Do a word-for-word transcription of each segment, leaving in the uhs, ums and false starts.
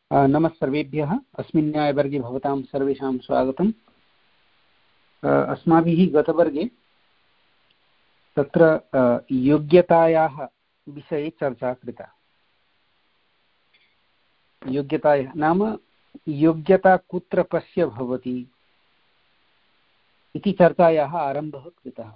नमः सर्वेभ्यः। अस्मिन् न्यायवर्गे भवतां सर्वेषां स्वागतम्। अस्माभिः गतवर्गे तत्र योग्यतायाः विषये चर्चा कृता। योग्यतायाः नाम योग्यता कुत्र कस्य भवति इति चर्चायाः आरम्भः कृतः।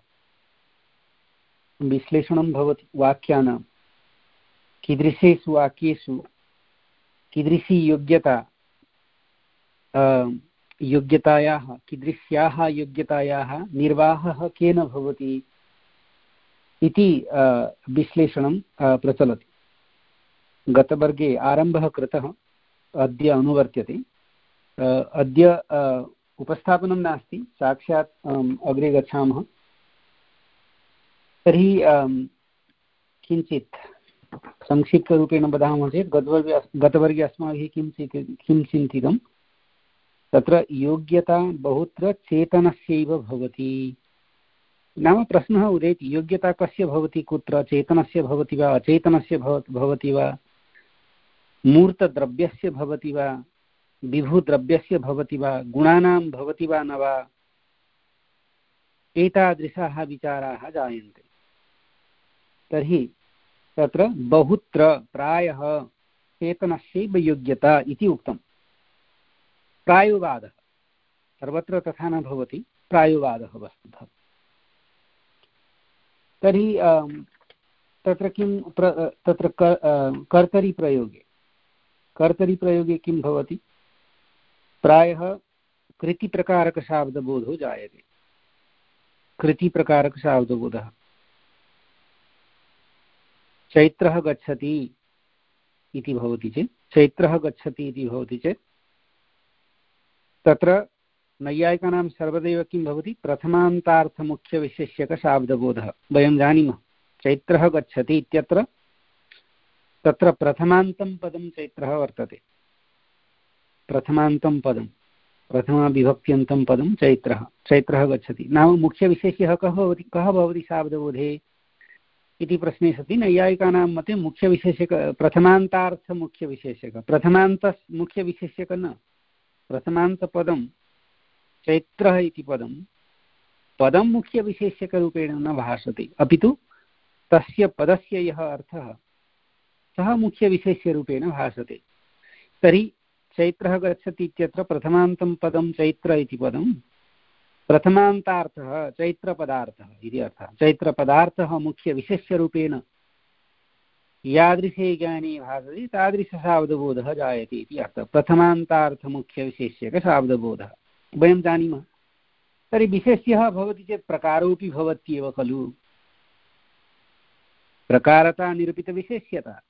विश्लेषणं भवति वाक्यानां कीदृशेषु वाक्येषु कीदृशी योग्यता योग्यतायाः कीदृश्याः योग्यतायाः निर्वाहः केन भवति इति विश्लेषणं प्रचलति। गतवर्गे आरम्भः कृतः, अद्य अनुवर्त्यते। अद्य उपस्थापनं नास्ति, साक्षात् अग्रे गच्छामः। तर्हि किञ्चित् संक्षिप्तरूपेण वदामः चेत् गतवर्गे गतवर्गे अस्माभिः किं किं चिन्तितं, तत्र योग्यता बहुत्र चेतनस्यैव भवति। नाम प्रश्नः उदेति, योग्यता कस्य भवति, कुत्र, चेतनस्य भवति वा, अचेतनस्य भवति वा, मूर्तद्रव्यस्य भवति वा, विभुद्रव्यस्य भवति वा, गुणानां भवति वा न वा, एतादृशाः विचाराः जायन्ते। तर्हि तत्र बहुत्र प्रायः चेतनस्यैव योग्यता इति उक्तं। प्रायोवादः, सर्वत्र तथा न भवति, प्रायोवादः वस्तुतः। तर्हि तत्र किं प्र तत्र कर्तरिप्रयोगे कर्तरिप्रयोगे किं भवति, प्रायः कृतिप्रकारकशाब्दबोधो जायते। कृतिप्रकारकशाब्दबोधः। चैत्रः गच्छति इति भवति चेत् चैत्रः गच्छति इति भवति चेत् तत्र नैयायिकानां सर्वदैव किं भवति, प्रथमान्तार्थमुख्यविशेष्यकशाब्दबोधः। वयं जानीमः चैत्रः गच्छति इत्यत्र तत्र प्रथमान्तं पदं चैत्रः वर्तते। प्रथमान्तं पदं, प्रथमाविभक्त्यन्तं पदं चैत्रः चैत्रः गच्छति नाम मुख्यविशेष्यः कः भवति कः भवति शाब्दबोधे इति प्रश्ने सति नैयायिकानां मते मुख्यविशेषक प्रथमान्तार्थमुख्यविशेषक प्रथमान्त मुख्यविशेषक न, प्रथमान्तपदं चैत्रः इति पदं पदं मुख्यविशेषकरूपेण न भाषते, अपि तु तस्य पदस्य यः अर्थः सः मुख्यविशेष्यरूपेण भाषते। तर्हि चैत्रः गच्छति इत्यत्र प्रथमान्तं पदं चैत्र इति पदं प्रथमान्तार्थः चैत्रपदार्थः इति अर्थः। चैत्रपदार्थः मुख्यविशेष्यरूपेण यादृशे ज्ञाने भासते तादृशशाब्दबोधः जायते इति अर्थः। प्रथमान्तार्थमुख्यविशेष्यकशाब्दबोधः वयं जानीमः। तर्हि विशेष्यः भवति चेत् प्रकारोऽपि भवत्येव खलु। प्रकारता निरूपितविशेष्यता,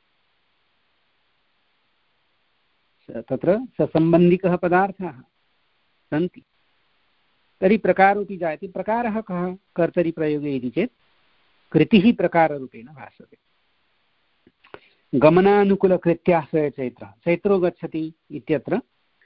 तत्र ससम्बन्धिकः पदार्थाः सन्ति। तर्हि प्रकारोऽपि जायते। प्रकारः कः कर्तरिप्रयोगे इति चेत् कृतिः प्रकाररूपेण भासते। गमनानुकूलकृत्याश्रय चैत्रः, चैत्रो गच्छति इत्यत्र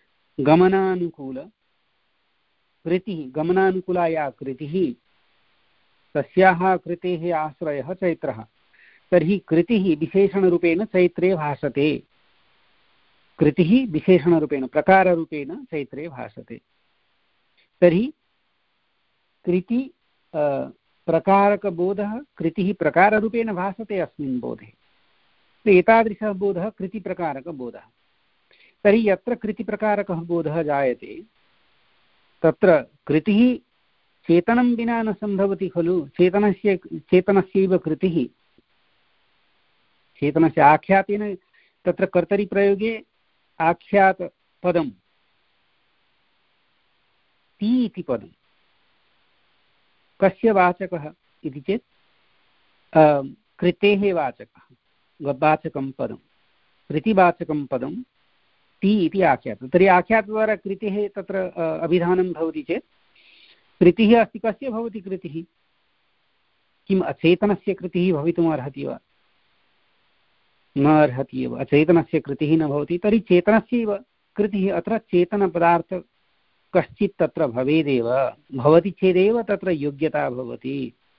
गमनानुकूलकृतिः, गमनानुकूला या कृतिः तस्याः कृतेः आश्रयः चैत्रः। तर्हि कृतिः विशेषणरूपेण चैत्रे भासते। कृतिः विशेषणरूपेण प्रकाररूपेण चैत्रे भासते। तर्हि कृति प्रकारकबोधः, कृतिः प्रकाररूपेण भासते अस्मिन् बोधे। एतादृशः बोधः कृतिप्रकारकबोधः। तर्हि यत्र कृतिप्रकारकः बोधः जायते तत्र कृतिः चेतनं विना न सम्भवति खलु। चेतनस्य चेतनस्यैव कृतिः, चेतनस्य आख्यातेन तत्र कर्तरिप्रयोगे आख्यातपदं ति इति पदं कस्य वाचकः इति चेत् कृतेः वाचकः, वाचकं पदं, कृतिवाचकं पदं ति इति आख्यातं। तर्हि आख्यातद्वारा कृतेः तत्र अभिधानं भवति चेत् कृतिः अस्ति, कस्य भवति कृतिः, किम् अचेतनस्य कृतिः भवितुम् अर्हति वा, न अर्हति एव। अचेतनस्य कृतिः न भवति। तर्हि चेतनस्यैव कृतिः, अत्र चेतनपदार्थ कश्चित् तत्र भवेदेव, भवति चेदेव तत्र योग्यता भवति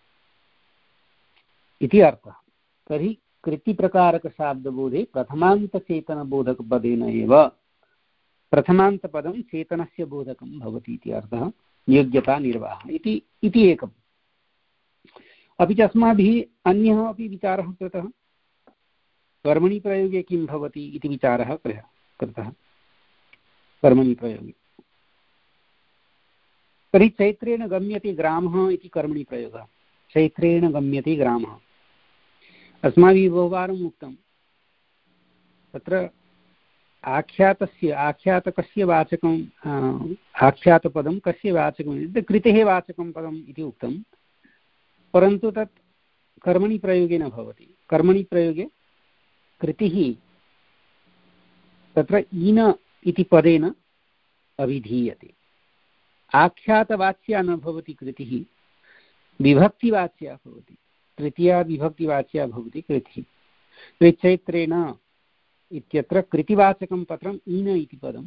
इति अर्थः। तर्हि कृतिप्रकारकशाब्दबोधे प्रथमान्तचेतनबोधकपदेन एव प्रथमान्तपदं चेतनस्य बोधकं भवति इति अर्थः योग्यता निर्वाहः इति इति एकम्। अपि च अस्माभिः अन्यः अपि विचारः कृतः, कर्मणि प्रयोगे किं भवति इति विचारः कृतः कर्मणि प्रयोगे। तर्हि चैत्रेण गम्यते ग्रामः इति कर्मणि प्रयोगः। चैत्रेण गम्यते ग्रामः अस्माभिः बहुवारम् उक्तं, तत्र आख्यातस्य आख्यातकस्य वाचकं आख्यातपदं कस्य वाचकम् इति कृतेः वाचकं पदम् इति उक्तं, परन्तु तत् कर्मणि प्रयोगे न भवति। कर्मणि प्रयोगे कृतिः तत्र ईन इति पदेन अभिधीयते। आख्यातवाच्या न भवति कृतिः, विभक्तिवाच्या भवति, तृतीया विभक्तिवाच्या भवति कृतिः। चैत्रेण इत्यत्र कृतिवाचकं पत्रम् ईन इति पदं,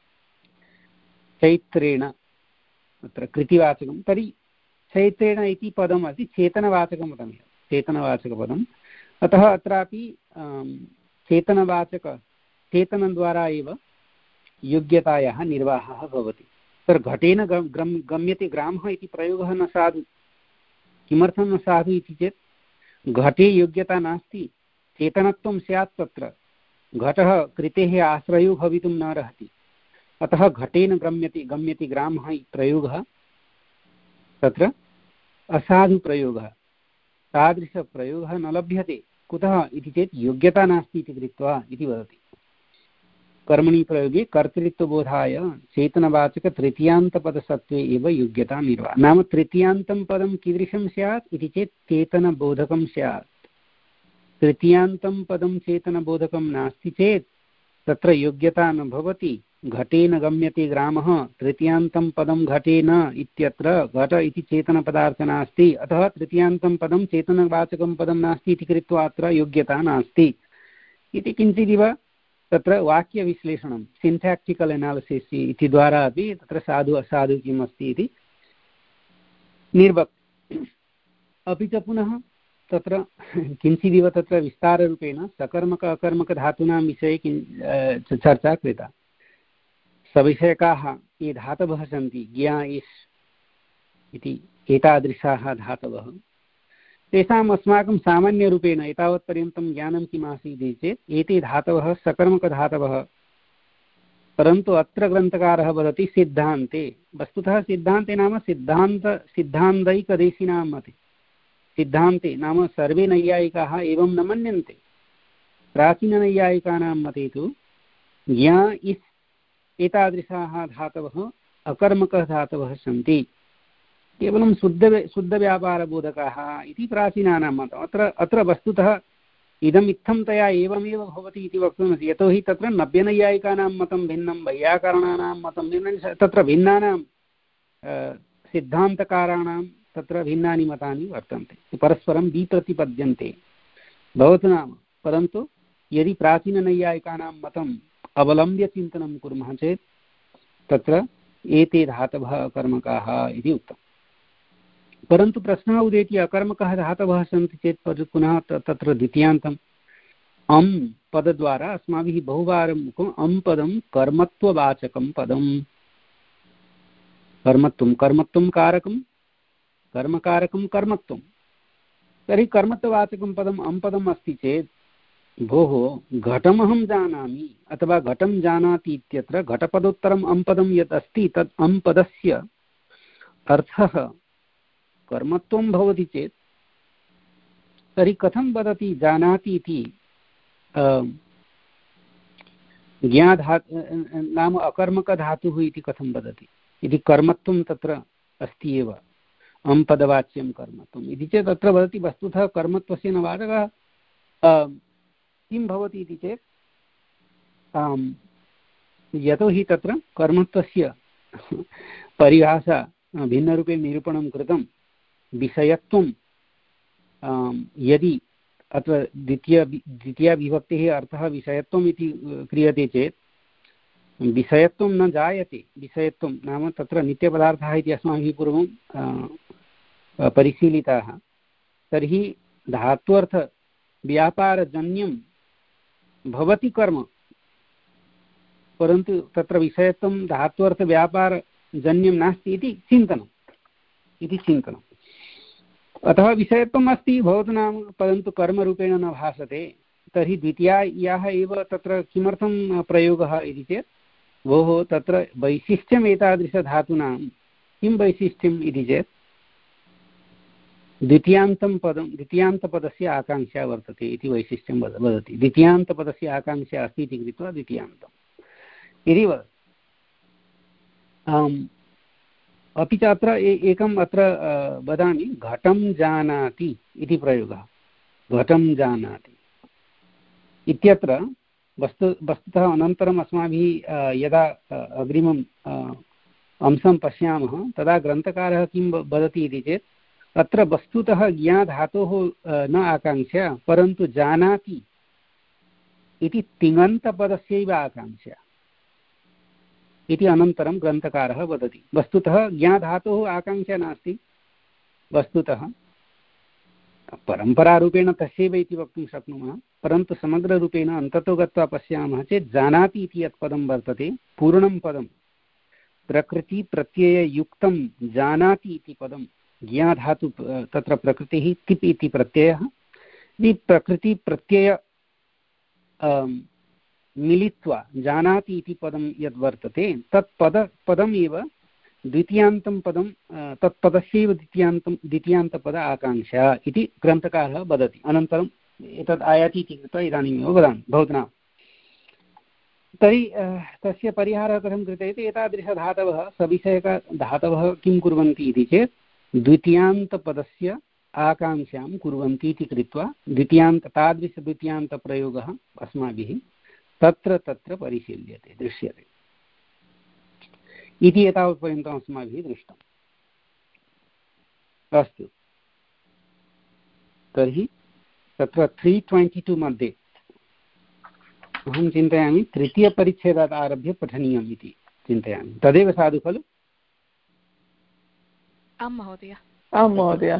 चैत्रेण अत्र कृतिवाचकं, तर्हि चैत्रेण इति पदम् अस्ति चेतनवाचकं पदं, चेतनवाचकपदम्। अतः अत्रापि चेतनवाचक चेतनद्वारा एव योग्यतायाः निर्वाहः भवति। तत्र घटेन गम्यते ग्रामः इति प्रयोगः न साधु। किमर्थं न साधु इति चेत् घटे योग्यता नास्ति, चेतनत्वं स्यात्, तत्र घटः कृतेः आश्रयो भवितुं न अर्हति। अतः घटेन गम्यते गम्यते ग्रामः इति प्रयोगः तत्र असाधुप्रयोगः, तादृशप्रयोगः न लभ्यते। कुतः इति चेत् योग्यता नास्ति इति कृत्वा इति वदति। कर्मणि प्रयोगे कर्तृत्वबोधाय चेतनवाचकतृतीयान्तपदसत्त्वे एव योग्यता निर्वाह। नाम तृतीयान्तं पदं कीदृशं स्यात् इति चेत् चेतनबोधकं स्यात्। तृतीयान्तं पदं चेतनबोधकं नास्ति चेत् तत्र योग्यता न भवति। घटेन गम्यते ग्रामः, तृतीयान्तं पदं घटेन इत्यत्र घट इति चेतनपदार्थः नास्ति, अतः तृतीयान्तं पदं चेतनवाचकं पदं नास्ति इति कृत्वा अत्र योग्यता नास्ति इति किञ्चिदिव तत्र वाक्यविश्लेषणं, सिन्थाक्टिकल् एनालिसिस् इति द्वारा अपि तत्र साधु असाधु किम् अस्ति इति निर्वक्। अपि च पुनः तत्र किञ्चिदिव तत्र विस्ताररूपेण सकर्मक अकर्मकधातूनां विषये किं चर्चा कृता। सविषयकाः ये धातवः सन्ति, ज्ञा इस् इति एतादृशाः धातवः, तेषाम् अस्माकं सामान्यरूपेण एतावत्पर्यन्तं ज्ञानं किम् आसीत् इति चेत् एते धातवः सकर्मकधातवः, परन्तु अत्र ग्रन्थकारः वदति सिद्धान्ते। वस्तुतः सिद्धान्ते नाम सिद्धान्त सिद्धान्तैकदेशिनां मते, सिद्धान्ते नाम सर्वे नैयायिकाः एवं न मन्यन्ते। प्राचीननैयायिकानां मते तु ज्ञा इस् एतादृशाः धातवः अकर्मकः धातवः सन्ति, केवलं शुद्ध शुद्धव्यापारबोधकाः इति प्राचीनानां मतम्। अत्र अत्र वस्तुतः इदम् इत्थंतया एवमेव भवति इति वक्तुमस्ति, यतोहि तत्र नव्यनैयायिकानां मतं भिन्नं, वैयाकरणानां मतं भिन्नं, तत्र भिन्नानां सिद्धान्तकाराणां तत्र भिन्नानि मतानि वर्तन्ते, परस्परं विप्रतिपद्यन्ते भवतु नाम। परन्तु यदि प्राचीननैयायिकानां मतम् अवलम्ब्य चिन्तनं कुर्मः चेत् तत्र एते धातवः अकर्मकाः इति उक्तम्। परन्तु प्रश्नः उदेति अकर्मकः धातवः सन्ति चेत् पुनः तत्र द्वितीयान्तम् अम् पदद्वारा अस्माभिः बहुवारम् उक्तम्, अम् पदं कर्मत्ववाचकं पदम्। कर्मत्वं कर्मत्वं कारकं कर्मकारकं कर्मत्वं। तर्हि कर्मत्ववाचकं पदम् अम् पदम् अस्ति चेत् भोः घटमहं जानामि अथवा घटं जानाति इत्यत्र घटपदोत्तरम् अम् पदं यत् अस्ति तत् अम् पदस्य अर्थः कर्मत्वं भवति चेत् तर्हि कथं वदति जानाति इति ज्ञाधा नाम अकर्मकधातुः इति कथं वदति इति कर्मत्वं तत्र अस्ति एव, अम् पदवाच्यं कर्मत्वम् इति चेत् तत्र वदति वस्तुतः कर्मत्वस्य न वाचकः किं भवति इति चेत् यतोहि तत्र कर्मत्वस्य परिभाषा भिन्नरूपेण निरूपणं कृतं। विषयत्वं यदि अत्र द्वितीय द्वितीया विभक्तेः अर्थः विषयत्वम् इति क्रियते चेत् विषयत्वं न जायते। विषयत्वं नाम तत्र नित्यपदार्थः इति अस्माभिः पूर्वं परिशीलिताः। तर्हि धात्वर्थ व्यापारजन्यं भवति कर्म, परन्तु तत्र विषयत्वं धात्वर्थव्यापारजन्यं नास्ति इति चिन्तनम् इति चिन्तनम् अतः विषयत्वम् अस्ति भवतु नाम, परन्तु कर्मरूपेण न भासते। तर्हि द्वितीयायाः एव तत्र किमर्थं प्रयोगः इति चेत् भोः तत्र वैशिष्ट्यम् एतादृशधातूनां किं वैशिष्ट्यम् इति चेत् द्वितीयान्तं पदं द्वितीयान्तपदस्य आकाङ्क्षा वर्तते इति वैशिष्ट्यं वद वदति द्वितीयान्तपदस्य आकाङ्क्षा अस्ति इति कृत्वा द्वितीयान्तम् इति वदति। अपि च अत्र एकम् अत्र वदामि, घटं जानाति इति प्रयोगः। घटं जानाति इत्यत्र वस्तु वस्तुतः अनन्तरम् अस्माभिः यदा अग्रिमम् अंशं पश्यामः तदा ग्रन्थकारः किं वदति इति चेत् अत्र वस्तुतः ज्ञाधातोः न आकाङ्क्षा परन्तु जानाति इति तिङन्तपदस्यैव आकाङ्क्षा इति अनन्तरं ग्रन्थकारः वदति। वस्तुतः ज्ञाधातोः आकाङ्क्षा नास्ति, वस्तुतः परम्परारूपेण तस्यैव इति वक्तुं शक्नुमः, परन्तु समग्ररूपेण अन्ततो गत्वा पश्यामः चेत् जानाति इति यत् पदं वर्तते पूर्णं पदं प्रकृतिप्रत्यययुक्तं जानाति इति पदं ज्ञाधातु तत्र प्रकृतिः तिप् इति प्रत्ययः प्रकृतिप्रत्यय मिलित्वा जानाति इति पदं यद् वर्तते तत् पद पदम् एव द्वितीयान्तं पदं तत्पदस्यैव द्वितीयान्तं द्वितीयान्तपद आकाङ्क्षा इति ग्रन्थकारः वदति। अनन्तरम् एतद् आयाति इति कृत्वा इदानीमेव वदामि भवतु। तर्हि तस्य परिहारः कथं क्रियते इति एतादृशधातवः सविषयकधातवः किं कुर्वन्ति इति चेत् द्वितीयान्तपदस्य आकाङ्क्षां कुर्वन्ति इति कृत्वा द्वितीयान्त तादृशद्वितीयान्तप्रयोगः अस्माभिः तत्र तत्र परिशील्यते दृश्यते इति एतावत्पर्यन्तम् अस्माभिः दृष्टम्। अस्तु, तर्हि तत्र त्री ट्वेण्टि टु मध्ये अहं चिन्तयामि तृतीयपरिच्छेदात् आरभ्य पठनीयम् इति चिन्तयामि। तदेव साधु खलु? आं महोदय। आं महोदय।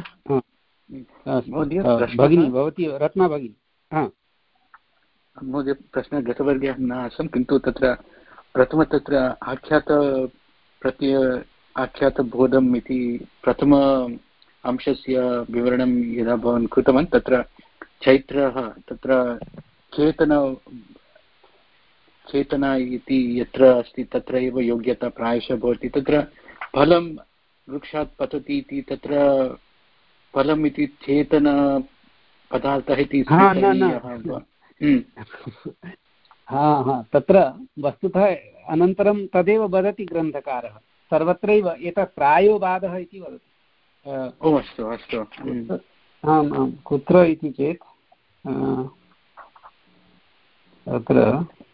भगिनी भवती रत्ना भगिनी। हा महोदय, प्रश्नः गतवर्गे अहं न आसं, किन्तु तत्र प्रथम तत्र आख्यात प्रत्यय आख्यातबोधम् इति प्रथम अंशस्य विवरणं यदा भवान् कृतवान् तत्र चैत्रः तत्र चेतन चेतना इति यत्र अस्ति तत्र एव योग्यता प्रायशः भवति। तत्र फलं वृक्षात् पतति इति तत्र फलम् इति चेतन पदार्थः इति हा हा तत्र वस्तुतः अनन्तरं तदेव वदति ग्रन्थकारः सर्वत्रैव एतत् प्रायोबाधः इति वदति। ओ अस्तु अस्तु। आम् आम्, कुत्र इति चेत् तत्र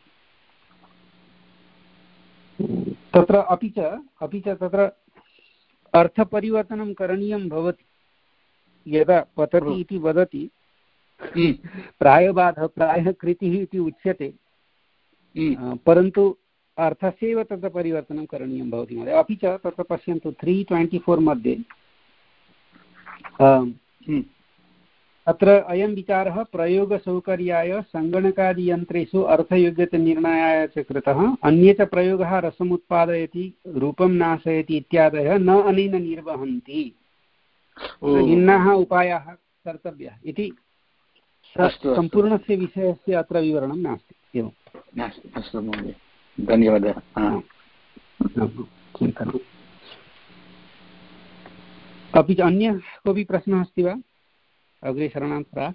तत्र अपि च अपि च तत्र अर्थपरिवर्तनं करणीयं भवति। यदा पतति इति वदति प्रायबाधः प्रायः कृतिः इति उच्यते, परन्तु अर्थस्यैव तत्र परिवर्तनं करणीयं भवति महोदय। अपि च तत्र पश्यन्तु त्री ट्वेण्टि फोर् मध्ये अत्र अयं विचारः प्रयोगसौकर्याय सङ्गणकादियन्त्रेषु अर्थयोग्यतानिर्णयाय च कृतः, अन्ये च प्रयोगः रसमुत्पादयति रूपं नाशयति इत्यादयः न अनेन निर्वहन्ति, भिन्नाः उपायाः कर्तव्याः इति सम्पूर्णस्य विषयस्य अत्र विवरणं नास्ति। एवं नास्ति। अस्तु महोदय, धन्यवादः। चिन्तनम्। अपि च अन्यः कोऽपि प्रश्नः अस्ति वा अग्रे सरणात् प्राक्?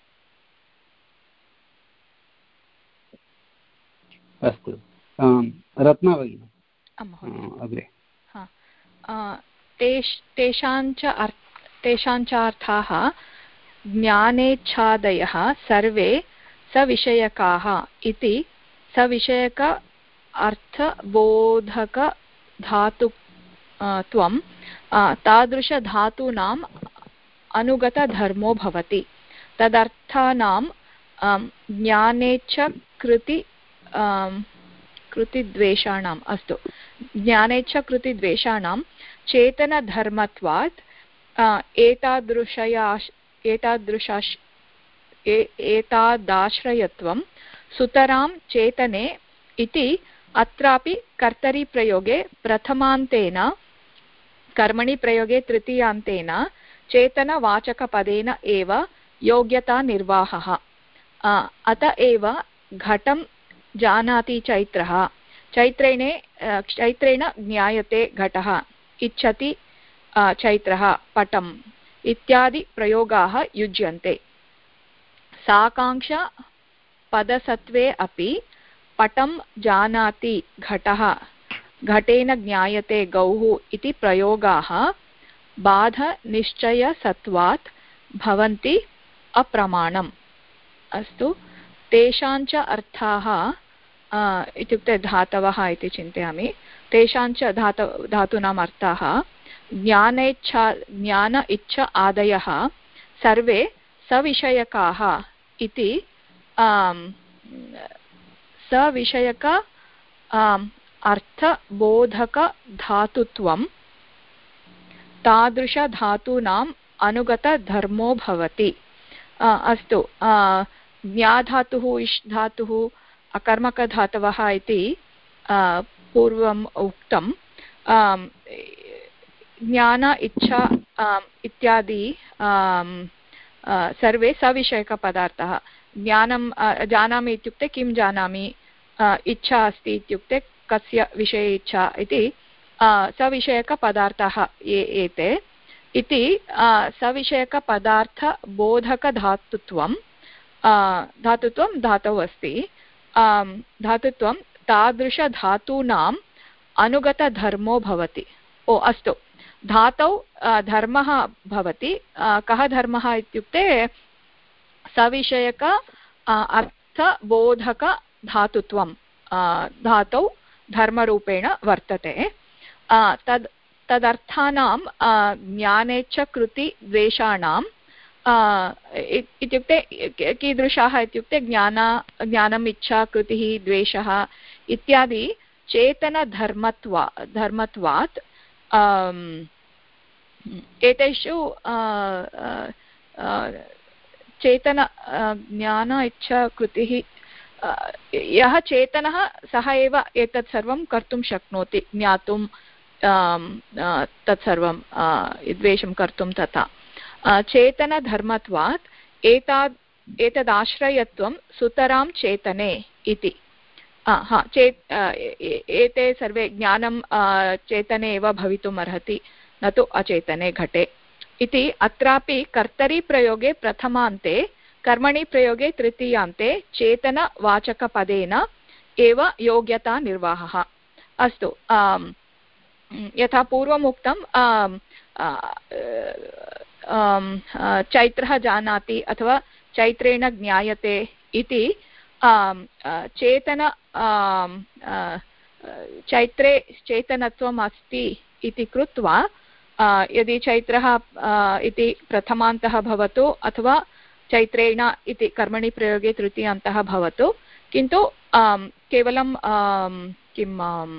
अस्तु, रत्ना भगिनी अग्रे। तेषाञ्च तेषाञ्चार्थाः ज्ञानेच्छादयः सर्वे सविषयकाः इति सविषयक अर्थबोधकधातु त्वं तादृशधातूनाम् अनुगतधर्मो भवति। तदर्थानां ज्ञानेच्छ कृति कृतिद्वेषाणाम् अस्तु ज्ञानेच्छ कृतिद्वेषाणां चेतनधर्मत्वात् एतादृशया एतादृशाश् एतादाश्रयत्वं सुतरां चेतने इति अत्रापि कर्तरिप्रयोगे प्रथमान्तेन कर्मणि प्रयोगे तृतीयान्तेन चेतनवाचकपदेन एव योग्यतानिर्वाहः। अत एव घटं जानाति चैत्रः, चैत्रेण चैत्रेण ज्ञायते घटः, इच्छति चैत्रः पटम् इत्यादि प्रयोगाः युज्यन्ते। साकांक्ष पदसत्वे अपि पटं जानाति घटः, घटेन ज्ञायते गौः इति प्रयोगाः बाधनिश्चयसत्वात् भवन्ति अप्रमाणम्। अस्तु, तेषाञ्च अर्थाः इत्युक्ते धातवः इति चिन्तयामि। तेषाञ्च धात धातूनाम् अर्थाः ज्ञानेच्छा ज्ञान इच्छ आदयः सर्वे सविषयकाः इति सविषयक अर्थबोधकधातुत्वं तादृशधातूनाम् अनुगतधर्मो भवति। अस्तु, ज्ञाधातुः इष् धातुः अकर्मकधातवः इति पूर्वम् उक्तं। ज्ञान इच्छा इत्यादि सर्वे सविषयकपदार्थाः। ज्ञानं जानामि इत्युक्ते किं जानामि, इच्छा अस्ति इत्युक्ते कस्य विषये इच्छा इति सविषयकपदार्थाः ये एते इति सविषयकपदार्थबोधकधातुत्वं धातुत्वं धातौ अस्ति। धातुत्वं तादृशधातूनाम् अनुगतधर्मो भवति। ओ अस्तु, धातौ धर्मः भवति। कः धर्मः इत्युक्ते सविषयक अर्थबोधकधातुत्वं धातौ धर्मरूपेण वर्तते। तद् तदर्थानां ज्ञानेच्छ कृति द्वेषाणां इत्युक्ते कीदृशाः इत्युक्ते ज्ञान ज्ञानम् इच्छा कृतिः द्वेषः इत्यादि चेतनधर्मत्वा धर्मत्वात् एतेषु चेतन ज्ञान इच्छा कृतिः यः चेतनः सः एव एतत् सर्वं कर्तुं शक्नोति, ज्ञातुं तत्सर्वं द्वेषं कर्तुं तथा चेतनधर्मत्वात् एताद् एतदाश्रयत्वं सुतरां चेतने इति। हा चेत् एते सर्वे ज्ञानं चेतने एव भवितुम् अर्हति, न तु अचेतने घटे इति। अत्रापि कर्तरिप्रयोगे प्रथमान्ते कर्मणि प्रयोगे तृतीयान्ते चेतनवाचकपदेन एव योग्यतानिर्वाहः। अस्तु, यथा पूर्वम् उक्तं चैत्रः जानाति अथवा चैत्रेण ज्ञायते इति चेतन चैत्रे चेतनत्वम् अस्ति इति कृत्वा यदि चैत्रः इति प्रथमान्तः भवतु अथवा चैत्रेण इति कर्मणि प्रयोगे तृतीयान्तः भवतु, किन्तु केवलं किं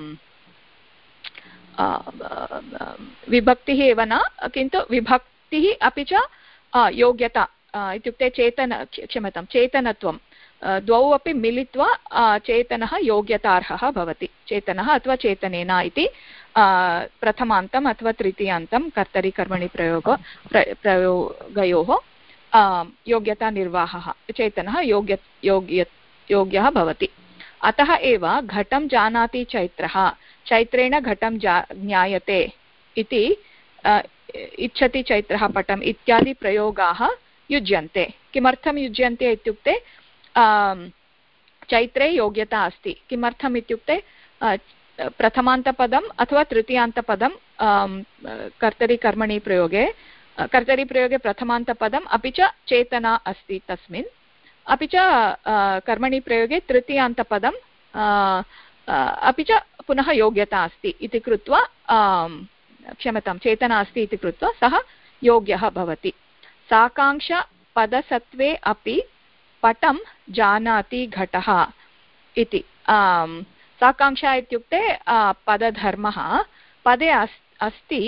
विभक्तिः एव न, किन्तु विभक्तिः अपि च योग्यता इत्युक्ते चेतन क्षम्यतां चेतनत्वं द्वौ अपि मिलित्वा चेतनः योग्यतार्हः भवति। चेतनः अथवा चेतनेन इति प्रथमान्तम् अथवा तृतीयान्तं कर्तरि कर्मणि प्रयोग प्रयोगयोः योग्यतानिर्वाहः चेतनः योग्य योग्य योग्यः भवति। अतः एव घटं जानाति चैत्रः, चैत्रेण घटं जा ज्ञायते इति इच्छति चैत्रः पटम् इत्यादि प्रयोगाः युज्यन्ते। किमर्थं युज्यन्ते इत्युक्ते चैत्रे योग्यता अस्ति। किमर्थम् इत्युक्ते प्रथमान्तपदम् अथवा तृतीयान्तपदं कर्तरि कर्मणि प्रयोगे कर्तरि प्रयोगे प्रथमान्तपदम् अपि च चेतना अस्ति तस्मिन्, अपि च कर्मणि प्रयोगे तृतीयान्तपदं अपि च पुनः योग्यता अस्ति इति कृत्वा क्षम्यतां चेतना अस्ति इति कृत्वा सः योग्यः भवति। साकांक्षपदसत्वे अपि पटं जानाति घटः इति। साकांक्षा इत्युक्ते पदधर्मः, पदे अस् अस्ति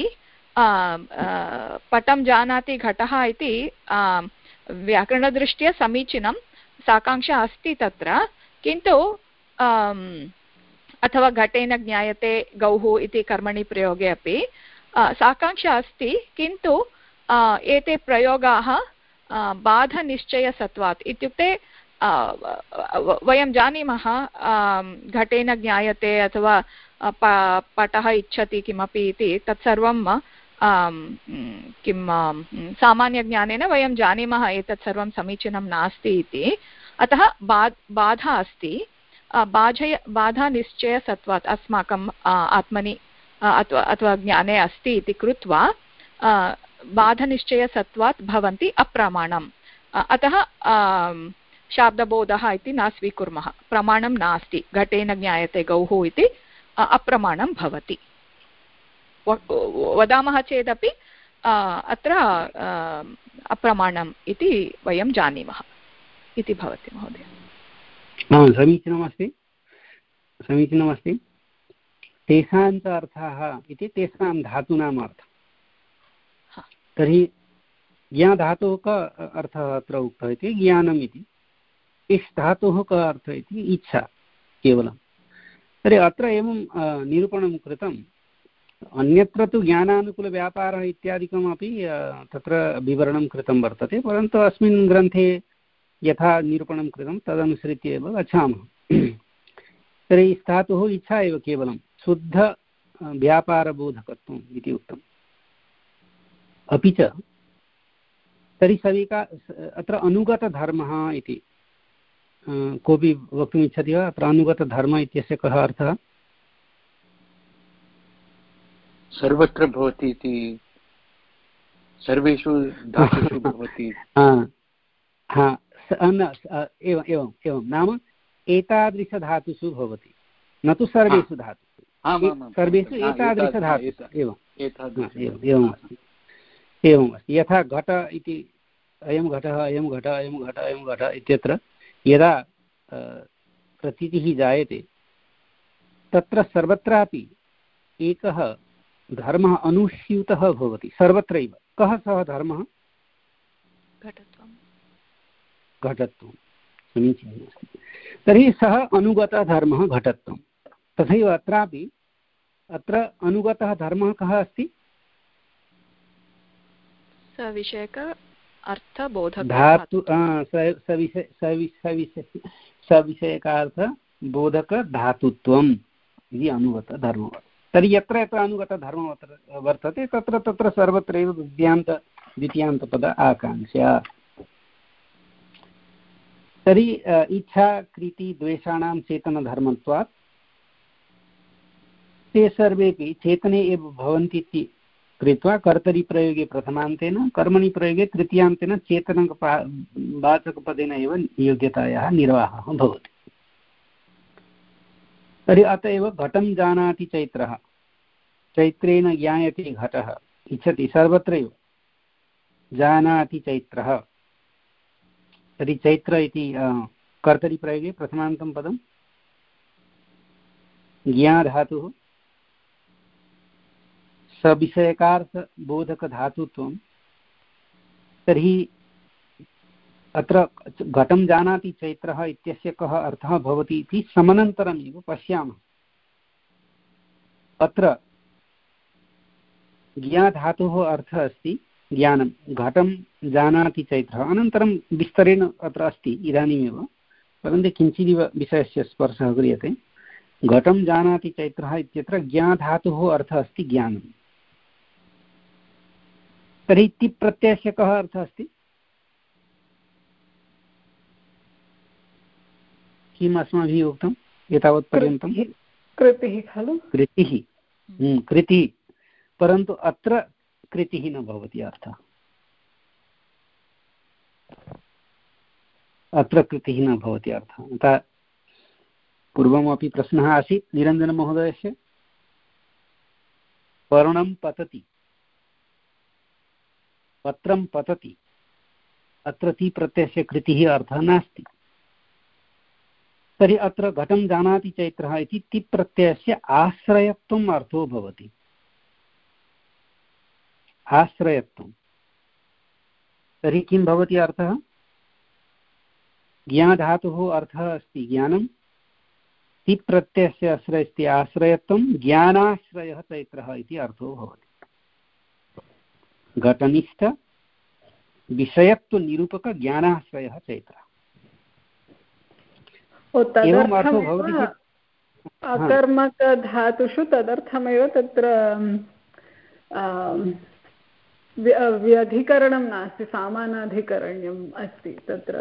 पटं जानाति घटः इति व्याकरणदृष्ट्या समीचीनं, साकांक्षा अस्ति तत्र, किन्तु अथवा घटेन ज्ञायते गौः इति कर्मणि प्रयोगे अपि साकाङ्क्षा अस्ति, किन्तु एते प्रयोगाः बाधनिश्चयसत्वात् इत्युक्ते वयं जानीमः घटेन ज्ञायते अथवा पटः इच्छति किमपि इति तत्सर्वं किं सामान्यज्ञानेन वयं जानीमः एतत् सर्वं समीचीनं नास्ति इति। अतः बा बाधा अस्ति, बाधय बाधानिश्चयसत्वात् अस्माकम् आत्मनि अथवा अथवा ज्ञाने अस्ति इति कृत्वा बाधनिश्चयसत्वात् भवन्ति अप्रमाणम्। अतः शाब्दबोधः इति न स्वीकुर्मः, प्रमाणं नास्ति, घटेन ज्ञायते गौः इति अप्रमाणं भवति। वदामः चेदपि अत्र अप्रमाणम् इति वयं जानीमः इति भवति महोदय। समीचीनमस्ति समीचीनमस्ति तेषां च अर्थाः इति तेषां धातूनाम् अर्थः। तर्हि ज्ञाधातोः कः अर्थः अत्र उक्तः इति ज्ञानम् इति, इष् धातोः कः अर्थः इति इच्छा केवलं। तर्हि अत्र एवं निरूपणं कृतम्। अन्यत्र तु ज्ञानानुकूलव्यापारः इत्यादिकमपि तत्र विवरणं कृतं वर्तते, परन्तु अस्मिन् ग्रन्थे यथा निरूपणं कृतं तदनुसृत्य एव गच्छामः। तर्हि धातुः इच्छा एव केवलं शुद्ध व्यापारबोधकत्वम् इति उक्तम्। अपि च तर्हि सविका अत्र अनुगतधर्मः इति कोऽपि वक्तुम् इच्छति वा? अत्र अनुगतधर्म इत्यस्य कः अर्थः? सर्वत्र भवति इति, सर्वेषु धातुषु भवति। हा एवम् एवं एवं नाम एतादृशधातुषु भवति, न तु सर्वेषु धातुषु, सर्वेषु एतादृशधातुषु एवं एवम् अस्ति एवम् अस्ति। यथा घट इति, अयं घटः अयं घटः अयं घटः अयं घटः इत्यत्र यदा प्रतीतिः जायते तत्र सर्वत्रापि एकः धर्मः अनुस्यूतः भवति सर्वत्रैव। कः सः धर्मः? घटत्वं। घटत्वं समीचीनम् अस्ति। तर्हि सः अनुगतः धर्मः घटत्वं। तथैव अत्रापि अत्र अनुगतः धर्मः कः अस्ति? सविषयक अर्थबोधक धातु सविषय सविषय सविषयकार्थबोधकधातुत्वम् इति अनुगतधर्मः। तर्हि यत्र यत्र अनुगतधर्मः वर्तते तत्र तत्र सर्वत्रैव द्वितीयान्त द्वितीयान्तपद आकाङ्क्षा। तर्हि इच्छा कृति द्वेषाणां चेतनधर्मत्वात् ते सर्वेपि चेतने एव भवन्ति इति कृत्वा कर्तरि प्रयोगे प्रथमान्तेन कर्मणि प्रयोगे तृतीयान्तेन चेतनवाचकपदेन एव योग्यतायाः निर्वाहः भवति। तर्हि अत एव घटं जानाति चैत्रः, चैत्रेण ज्ञायते घटः, इच्छति सर्वत्रैव जानाति चैत्रः। तर्हि चैत्र इति कर्तरि प्रयोगे प्रथमान्तं पदं ज्ञाधातुः सविषयकार्थबोधकधातुत्वं। तर्हि अत्र घटं जानाति चैत्रः इत्यस्य कः अर्थः भवति इति समनन्तरमेव पश्यामः। अत्र ज्ञाधातोः अर्थः अस्ति ज्ञानं, घटं जानाति चैत्रः, अनन्तरं विस्तरेण अत्र अस्ति इदानीमेव, परन्तु किञ्चिदिव विषयस्य स्पर्शः क्रियते। घटं जानाति चैत्रः इत्यत्र ज्ञाधातोः अर्थः अस्ति ज्ञानं। तर्हि तिप् प्रत्ययस्य कः अर्थः अस्ति? किम् अस्माभिः उक्तम् एतावत्पर्यन्तं? कृतिः खलु? कृतिः, कृतिः। परन्तु अत्र कृतिः न भवति अर्थः, अत्र कृतिः न भवति अर्थः। अतः पूर्वमपि प्रश्नः आसीत् निरञ्जनमहोदयस्य, पर्णं पतति, पत्रं पतति, अत्र ति प्रत्ययस्य कृतिः अर्थः नास्ति। तर्हि अत्र घटं जानाति चैत्रः इति ति प्रत्ययस्य आश्रयत्वम् अर्थो भवति, आश्रयत्वं। तर्हि किं भवति अर्थः? ज्ञाधातुः अर्थः अस्ति ज्ञानं, सित् प्रत्ययस्य आश्रयस्य आश्रयत्वं ज्ञानाश्रयः चैत्रः इति अर्थो भवति। घटनिष्ठ विषयत्वनिरूपक ज्ञानाश्रयः चैत्रः। एवम् अर्थो भवति चेत् अकर्मकधातुषु तदर्थमेव तत्र व्यधिकरणं नास्ति, सामानाधिकरण्यम् अस्ति तत्र।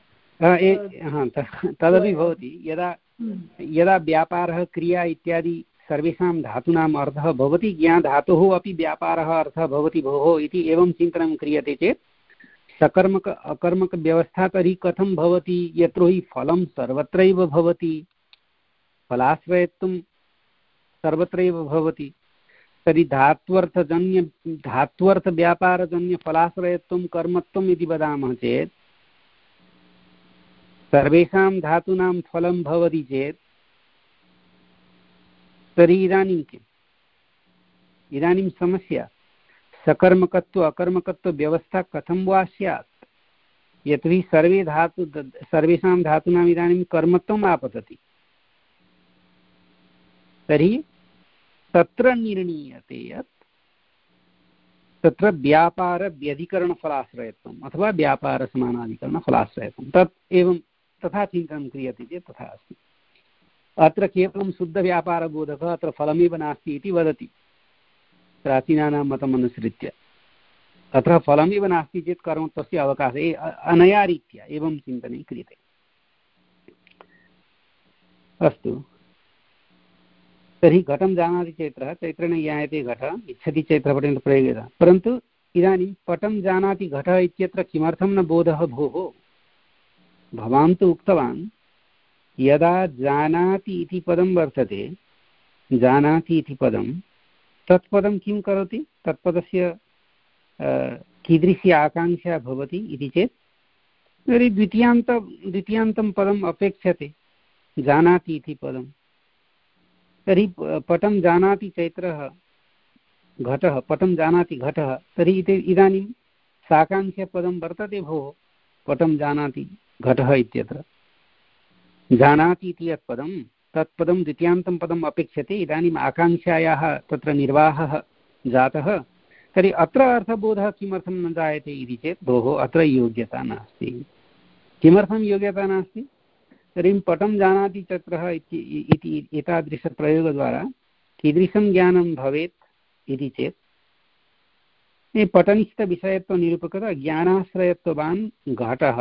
तदपि भवति यदा यदा व्यापारः क्रिया इत्यादि सर्वेषां धातूनाम् अर्थः भवति, ज्ञाधातुः अपि व्यापारः अर्थः भवति भोः इति एवं चिन्तनं क्रियते चेत् सकर्मक अकर्मकव्यवस्था तर्हि कथं भवति? यत्र हि फलं सर्वत्रैव भवति, फलाश्रयत्वं सर्वत्रैव भवति, तर्हि धात्वर्थजन्य धात्वर्थव्यापारजन्यफलाश्रयत्वं कर्मत्वम् इति वदामः चेत् सर्वेषां धातूनां फलं भवति चेत् तर्हि इदानीं किम्? इदानीं समस्या सकर्मकत्व अकर्मकत्वव्यवस्था कथं वा स्यात्? यतोहि सर्वे धातु सर्वेषां धातूनाम् इदानीं कर्मत्वम् आपतति। तर्हि तत्र निर्णीयते यत् तत्र व्यापारव्यधिकरणफलाश्रयत्वम् अथवा व्यापारसमानाधिकरणफलाश्रयत्वं तत् एवं तथा चिन्तनं क्रियते चेत् तथा अस्ति। अत्र केवलं शुद्धव्यापारबोधकः अत्र फलमेव नास्ति इति वदति प्राचीनानां मतम् अनुसृत्य। अत्र फलमेव नास्ति चेत् कर्मत्वस्य अवकाशः अनया रीत्या एवं चिन्तने क्रियते। अस्तु, तर्हि घटं जानाति चैत्रः, चैत्रेण ज्ञायते घटः, इच्छति चैत्रपटेन प्रयोगेन। परन्तु इदानीं पटं जानाति घटः इत्यत्र किमर्थं न बोधः भोः? भवान् तु उक्तवान् यदा जानाति इति पदं वर्तते, जानाति इति पदं, तत्पदं किं करोति? तत्पदस्य कीदृशी आकाङ्क्षा भवति इति चेत् तर्हि द्वितीयान्त द्वितीयान्तं पदम् अपेक्षते जानाति इति पदं। तर्हि पटं जानाति चैत्रः घटः, पटं जानाति घटः, तर्हि इदानीं साकाङ्क्षपदं वर्तते भोः पटं जानाति घटः इत्यत्र। जानाति इति यत् पदं तत्पदं द्वितीयान्तं पदम् अपेक्षते, इदानीम् आकाङ्क्षायाः तत्र निर्वाहः जातः। तर्हि अत्र अर्थबोधः किमर्थं न जायते इति चेत् भोः अत्र योग्यता नास्ति। किमर्थं योग्यता नास्ति? तर्हि पटं जानाति चैत्रः इति एतादृशप्रयोगद्वारा कीदृशं ज्ञानं भवेत् इति चेत् पटनिष्ठविषयत्वनिरूपकता ज्ञानाश्रयत्ववान् घटः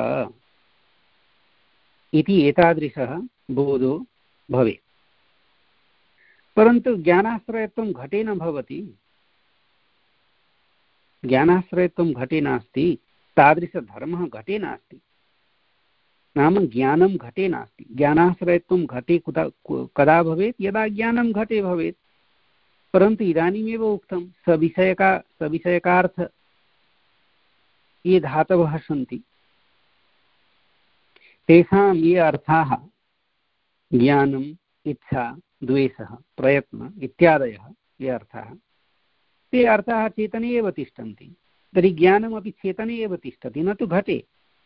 इति एतादृशः बोधो भवेत्। परन्तु ज्ञानाश्रयत्वं घटे न भवति, ज्ञानाश्रयत्वं घटे नास्ति, तादृशधर्मः घटे नास्ति। नाम ज्ञानं घटे नास्ति। ज्ञानाश्रयत्वं घटे कुदा कदा भवेत्? यदा ज्ञानं घटे भवेत्। परन्तु इदानीमेव उक्तं सविषयका सविषयकार्थ ये धातवः सन्ति तेषां ये अर्थाः ज्ञानम्, इच्छा, द्वेषः, प्रयत्न इत्यादयः ये अर्थाः, ते अर्थाः चेतने एव तिष्ठन्ति। तर्हि ज्ञानमपि चेतने एव तिष्ठति, न तु घटे।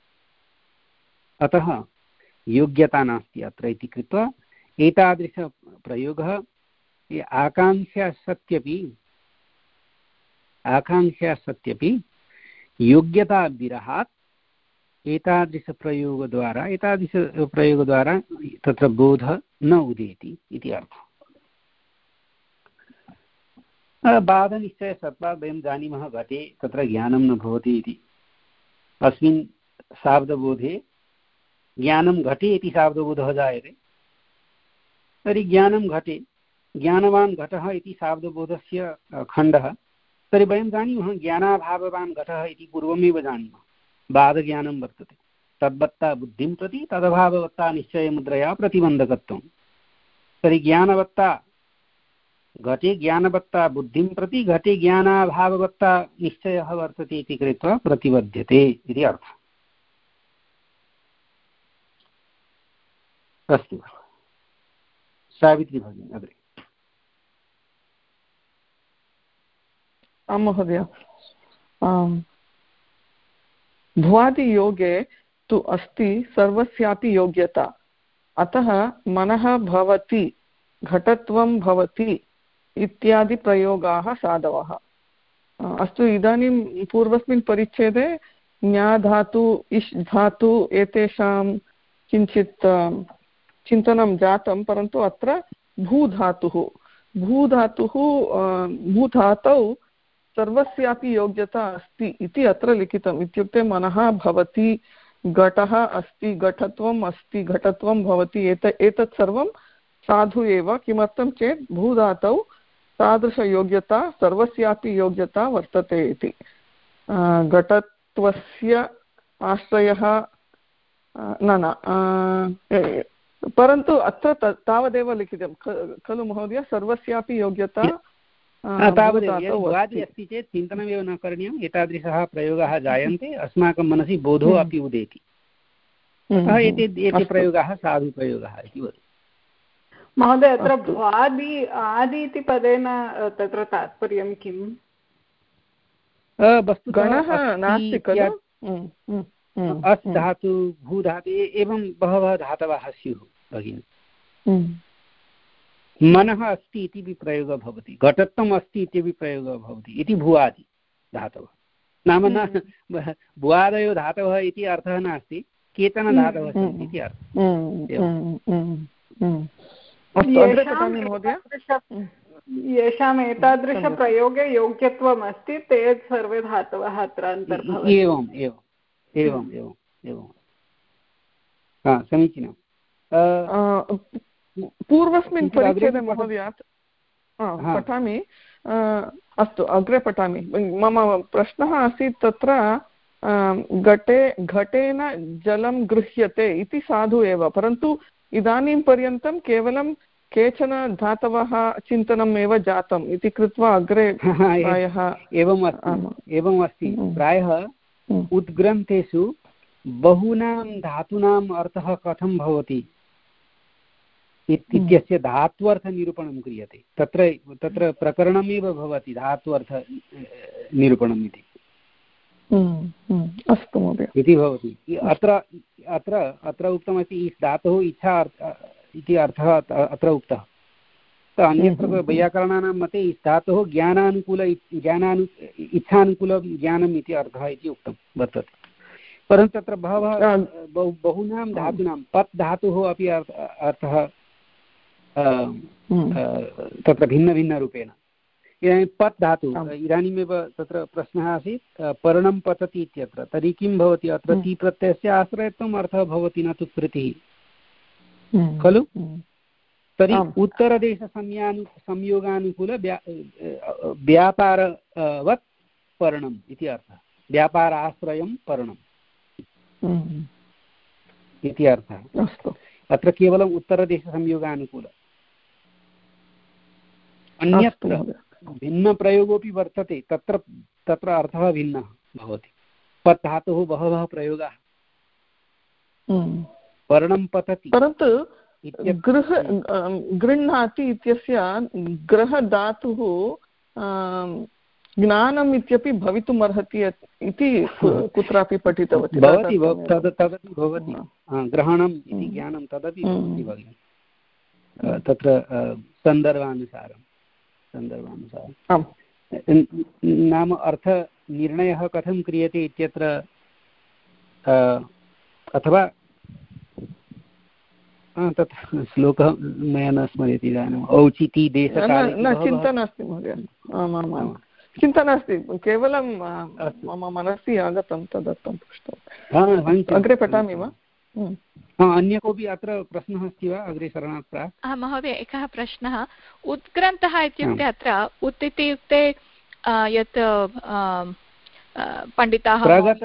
अतः योग्यता नास्ति अत्र इति कृत्वा एतादृशप्रयोगः ये आकाङ्क्षा सत्यपि आकाङ्क्षा सत्यपि योग्यता विरहात् एतादृशप्रयोगद्वारा एतादृशप्रयोगद्वारा तत्र बोधः न उदेति इति अर्थः। बाधनिश्चयसत्त्वात् वयं जानीमः घटे तत्र ज्ञानं न भवति इति। अस्मिन् शाब्दबोधे ज्ञानं घटे इति शाब्दबोधः जायते। तर्हि ज्ञानं घटे, ज्ञानवान् घटः इति शाब्दबोधस्य खण्डः। तर्हि वयं जानीमः ज्ञानाभाववान् घटः इति पूर्वमेव जानीमः। बाधज्ञानं वर्तते, तद्वत्ता बुद्धिं प्रति तदभाववत्ता निश्चयमुद्रया प्रतिबन्धकत्वं। तर्हि ज्ञानवत्ता घटे ज्ञानवत्ता बुद्धिं प्रति घटे ज्ञानाभाववत्ता निश्चयः वर्तते इति कृत्वा प्रतिबध्यते इति अर्थः। अस्तु, सावित्री भगिनी अग्रे। आं महोदय, भुवादियोगे तु अस्ति सर्वस्यापि योग्यता। अतः मनः भवति, घटत्वं भवति इत्यादि प्रयोगाः साधवः। अस्तु, इदानीं पूर्वस्मिन् परिच्छेदे ज्ञा धातु, इष् धातु एतेषां किञ्चित् चिन्तनं जातं, परन्तु अत्र भूधातुः भूधातुः भूधातौ सर्वस्यापि योग्यता अस्ति इति अत्र लिखितम्। इत्युक्ते मनः भवति, घटः अस्ति, घटत्वम् अस्ति, घटत्वं भवति, एत एतत् सर्वं साधु एव। किमर्थं चेत् भूधातौ तादृशयोग्यता सर्वस्यापि योग्यता वर्तते इति। घटत्वस्य आश्रयः न न परन्तु अत्र तावदेव लिखितं खलु महोदय, सर्वस्यापि योग्यता तावदेव। भुवादि अस्ति चेत् चिन्तनमेव न करणीयम्। एतादृशः प्रयोगाः जायन्ते, अस्माकं मनसि बोधो अपि उदेति। अतः एते एते प्रयोगाः साधुप्रयोगाः इति वदति महोदय। अत्र भ्वादि आदि इति पदेन तत्र तात्पर्यं किम्? गणः नास्ति खलु? अस् धातु, भूधातु, एवं बहवः धातवः स्युः भगिनि। मनः अस्ति इति प्रयोगः भवति, घटत्वम् अस्ति इत्यपि प्रयोगः भवति इति भुवादि धातवः। नाम न भुवादयो धातवः इति अर्थः नास्ति, केचन धातवः सन्ति इति अर्थः। येषाम् एतादृशप्रयोगे योग्यत्वम् अस्ति ते सर्वे धातवः अत्र अन्तर्भवन्ति। एवम् एवम् एवम् एवम् एवं समीचीनं। पूर्वस्मिन् परिच्छेदे महोदय पठामि। अस्तु, अग्रे पठामि। मम प्रश्नः आसीत् तत्र घटे घटेन जलं गृह्यते इति साधु एव, परन्तु इदानीं पर्यन्तं केवलं केचन धातवः चिन्तनम् एव जातम् इति कृत्वा अग्रे प्रायः एवम् अस्ति एवम् अस्ति प्रायः उद्ग्रन्थेषु बहूनां धातूनाम् अर्थः कथं भवति इत्यस्य धात्वर्थनिरूपणं क्रियते। तत्र तत्र प्रकरणमेव भवति धात्वर्थ निरूपणम् इति। अस्तु महोदय इति भवति। अत्र अत्र अत्र उक्तमस्ति इस् धातुः इच्छा इति अर्थः अत्र उक्तः। अन्यत्र वैयाकरणानां मते इस् धातुः ज्ञानानुकूल ज्ञानानु इच्छानुकूलं ज्ञानम् इति अर्थः इति उक्तं वर्तते। परन्तु तत्र बहवः बहूनां धातूनां पत् धातुः अपि अर्थः तत्र भिन्नभिन्नरूपेण। इदानीं पत् धातु, इदानीमेव तत्र प्रश्नः आसीत् पर्णं पतति इत्यत्र। तर्हि किं भवति? अत्र ति प्रत्ययस्य आश्रयत्वम् अर्थः भवति, न तु कृतिः खलु। तर्हि उत्तरदेशसंज्ञानु संयोगानुकूल व्यापारवत् पर्णम् इति अर्थः। व्यापाराश्रयं पर्णम् इति अर्थः। अत्र केवलम् उत्तरदेशसंयोगानुकूल। अन्यत्र भिन्नप्रयोगोऽपि वर्तते, तत्र तत्र अर्थः भिन्नः भवति। पत् धातुः बहवः प्रयोगाः। पर्णं पतति, परन्तु गृह गृह्णाति इत्यस्य गृहधातुः ज्ञानम् इत्यपि भवितुम् अर्हति इति कुत्रापि पठितवती। भवति तदपि भवति, ग्रहणम् इति ज्ञानं तदपि भवति भगिनि, तत्र सन्दर्भानुसारं सन्दर्भानुसारं नाम अर्थनिर्णयः कथं क्रियते इत्यत्र अथवा तत् श्लोकः मया न स्मर्यते इदानीम्। औचिति देशकाले न चिन्ता नास्ति महोदय, आमाम् चिन्ता नास्ति, केवलं मम मनसि आगतं तदर्थं पृष्टवान्। अग्रे पठामि वा? अन्य कोऽपि अत्र प्रश्नः अस्ति वा अग्रे सरणात् प्राक्? महोदय एकः प्रश्नः। उद्ग्रन्थः इत्युक्ते अत्र उत् इत्युक्ते यत् पण्डिताः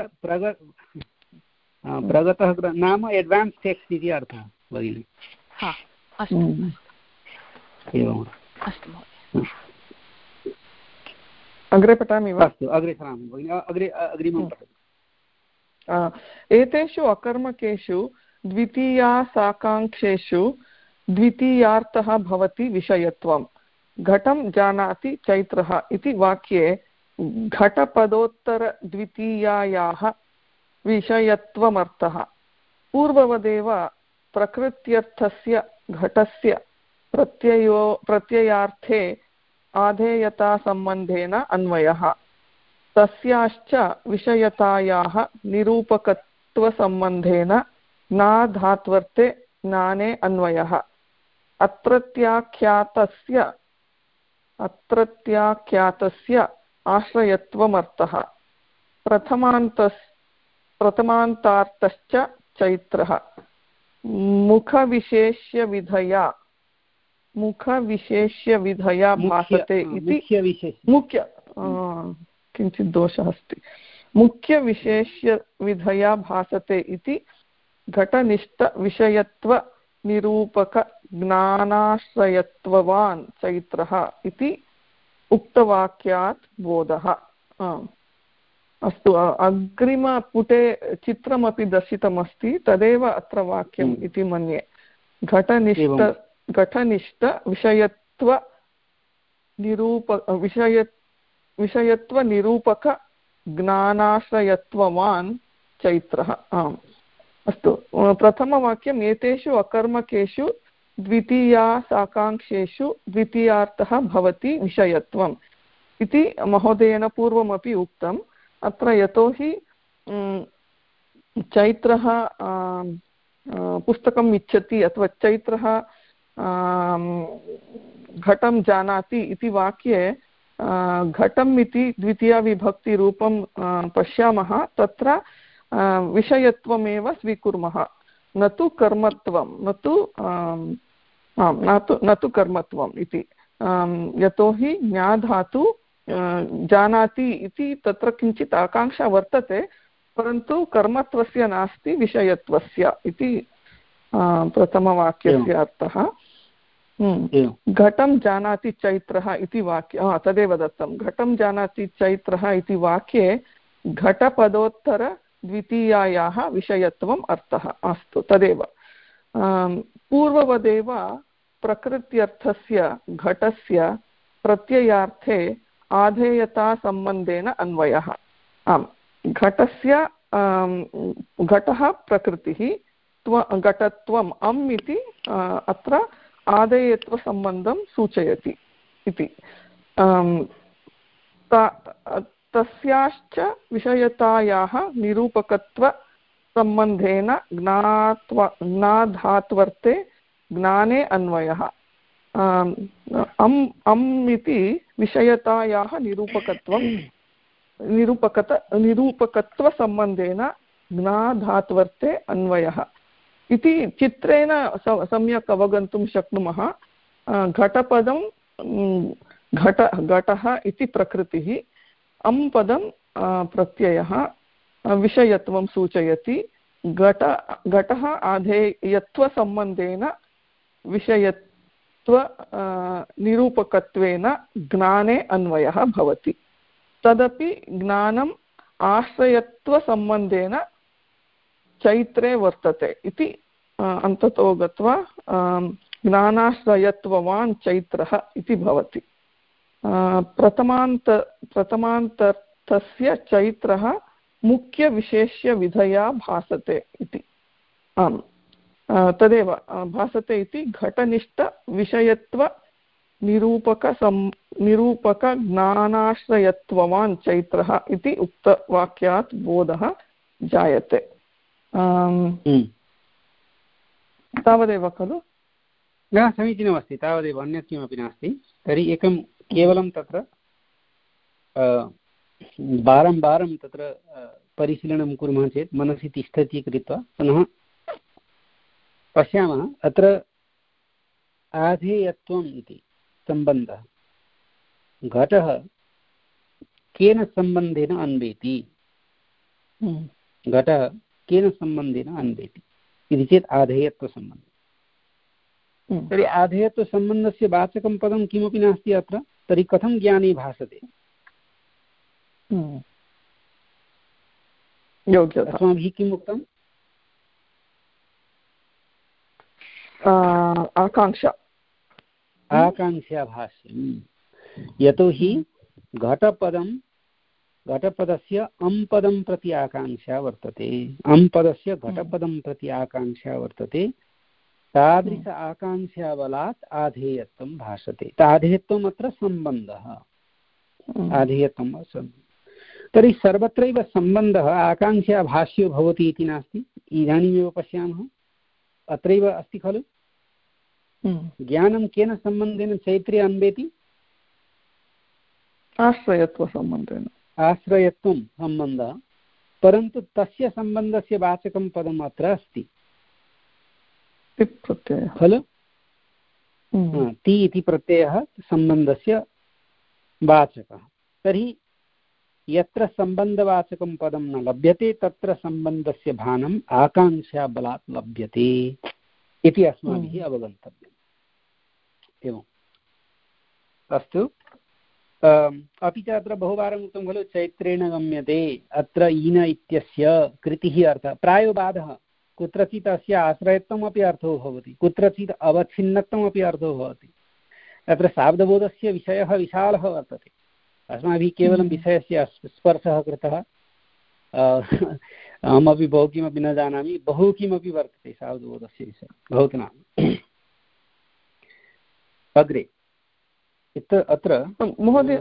प्रगतः नाम एड्वान्स् टेक्स्ट् इति अर्थः भगिनि। अस्तु एवम् अस्तु महोदय। अग्रे पठामि वा? अस्तु अग्रे सरामि भगिनि, अग्रे अग्रिमं पठतु। एतेषु अकर्मकेषु द्वितीयासाकाङ्क्षेषु द्वितीयार्थः भवति विषयत्वं। घटं जानाति चैत्रः इति वाक्ये घटपदोत्तरद्वितीयायाः विषयत्वमर्थः पूर्ववदेव प्रकृत्यर्थस्य घटस्य प्रत्ययो प्रत्ययार्थे आधेयतासम्बन्धेन अन्वयः तस्याश्च विषयतायाः निरूपकत्वसम्बन्धेन नाधात्वर्थे ज्ञाने अन्वयः अत्रत्याख्यातस्य अत्रत्याख्यातस्य आश्रयत्वमर्थः प्रथमान्तस् प्रथमान्तार्थश्च चैत्रः मुखविशेष्यविधया मुखविशेष्यविधया भासते इति मुख्य किञ्चित् दोषः अस्ति मुख्यविशेष्यविधया भासते इति घटनिष्ठविषयत्वनिरूपकज्ञानाश्रयत्ववान् चैत्रः इति उक्तवाक्यात् बोधः। अस्तु अग्रिमपुटे चित्रमपि दर्शितमस्ति तदेव अत्र वाक्यम् इति मन्ये घटनिष्ठ घटनिष्ठविषयत्वनिरूप विषय विषयत्वनिरूपकज्ञानाश्रयत्ववान् चैत्रः। आम् अस्तु प्रथमवाक्यम् एतेषु अकर्मकेषु द्वितीया साकाङ्क्षेषु द्वितीयार्थः भवति विषयत्वम् इति महोदयेन पूर्वमपि उक्तम्। अत्र यतोहि चैत्रः पुस्तकम् इच्छति अथवा चैत्रः घटं जानाति इति वाक्ये घटम् इति द्वितीयाविभक्तिरूपं पश्यामः तत्र विषयत्वमेव स्वीकुर्मः न तु कर्मत्वं न तु न तु न तु कर्मत्वम् इति यतोहि ज्ञाधातु जानाति इति तत्र किञ्चित् आकाङ्क्षा वर्तते परन्तु कर्मत्वस्य नास्ति विषयत्वस्य इति प्रथमवाक्यस्य अर्थः। घटं जानाति चैत्रः इति वाक्य तदेव दत्तं घटं जानाति चैत्रः इति वाक्ये घटपदोत्तरद्वितीयायाः विषयत्वम् अर्थः। अस्तु तदेव पूर्ववदेव प्रकृत्यर्थस्य घटस्य प्रत्ययार्थे आधेयतासम्बन्धेन अन्वयः। आम् घटस्य घटः प्रकृतिः त्व घटत्वम् अम् इति अत्र आधेयत्वसम्बन्धं सूचयति इति तस्याश्च विषयतायाः निरूपकत्वसम्बन्धेन ज्ञात्व ज्ञाधात्वर्थे ज्ञाने अन्वयः अम् अम् इति विषयतायाः निरूपकत्वं निरूपकत निरूपकत्वसम्बन्धेन ज्ञाधात्वर्थे अन्वयः इति चित्रेण सम्यक् अवगन्तुं शक्नुमः। घटपदं घट घटः इति प्रकृतिः अम् पदं प्रत्ययः विषयत्वं सूचयति घट घटः आधेयत्वसम्बन्धेन विषयत्व निरूपकत्वेन ज्ञाने अन्वयः भवति तदपि ज्ञानम् आश्रयत्वसम्बन्धेन चैत्रे वर्तते इति अन्ततो गत्वा ज्ञानाश्रयत्ववान् चैत्रः इति भवति। प्रथमान्त प्रथमान्तर्थस्य चैत्रः मुख्यविशेष्यविधया भासते इति आम् तदेव भासते इति घटनिष्ठविषयत्वनिरूपकसं निरूपकज्ञानाश्रयत्ववान् चैत्रः इति उक्तवाक्यात् बोधः जायते। तावदेव खलु? न समीचीनमस्ति तावदेव अन्यत् किमपि नास्ति। तर्हि एकं केवलं तत्र वारं वारं तत्र परिशीलनं कुर्मः चेत् मनसि तिष्ठति कृत्वा पुनः पश्यामः। अत्र आधेयत्वम् इति सम्बन्धः घटः केन सम्बन्धेन अन्वेति घटः केन सम्बन्धेन अन्वेति इति चेत् आधेयत्वसम्बन्धः। तर्हि आधेयत्वसम्बन्धस्य वाचकं पदं किमपि नास्ति अत्र। तर्हि कथं ज्ञाने भासते? अस्माभिः किम् उक्तम्? आकाङ्क्षा आकाङ्क्षा भाष्यम्। यतोहि घटपदं घटपदस्य अम् पदं प्रति आकाङ्क्षा वर्तते अम् पदस्य घटपदं प्रति आकाङ्क्षा वर्तते तादृश आकाङ्क्षाबलात् आधेयत्वं भाषते। आधेयत्वम् अत्र सम्बन्धः, आधेयत्वं तर्हि सर्वत्रैव सम्बन्धः आकाङ्क्षाभाष्यो भवति इति नास्ति। इदानीमेव पश्यामः, अत्रैव अस्ति खलु। ज्ञानं केन सम्बन्धेन चैत्रे अन्वेति? आश्रयत्वसम्बन्धेन। आश्रयत्वं सम्बन्धः, परन्तु तस्य सम्बन्धस्य वाचकं पदम् अत्र अस्ति खलु। ति इति प्रत्ययः सम्बन्धस्य वाचकः। तर्हि यत्र सम्बन्धवाचकं पदं न लभ्यते तत्र सम्बन्धस्य भानम् आकाङ्क्षाबलात् लभ्यते इति अस्माभिः अवगन्तव्यम्। एवम् अस्तु। अपि च अत्र बहुवारम् उक्तं खलु चैत्रेण गम्यते। अत्र ईन इत्यस्य कृतिः अर्थः प्रायो बाधः। कुत्रचित् अस्य आश्रयत्वमपि अर्थो भवति, कुत्रचित् अवच्छिन्नत्वमपि अर्थो भवति। अत्र शाब्दबोधस्य विषयः विशालः वर्तते। अस्माभिः केवलं विषयस्य स्पर्शः कृतः। अहमपि बहु किमपि न जानामि, बहु किमपि वर्तते शाब्दबोधस्य विषये, भवतु नाम। अग्रे अत्र महोदय,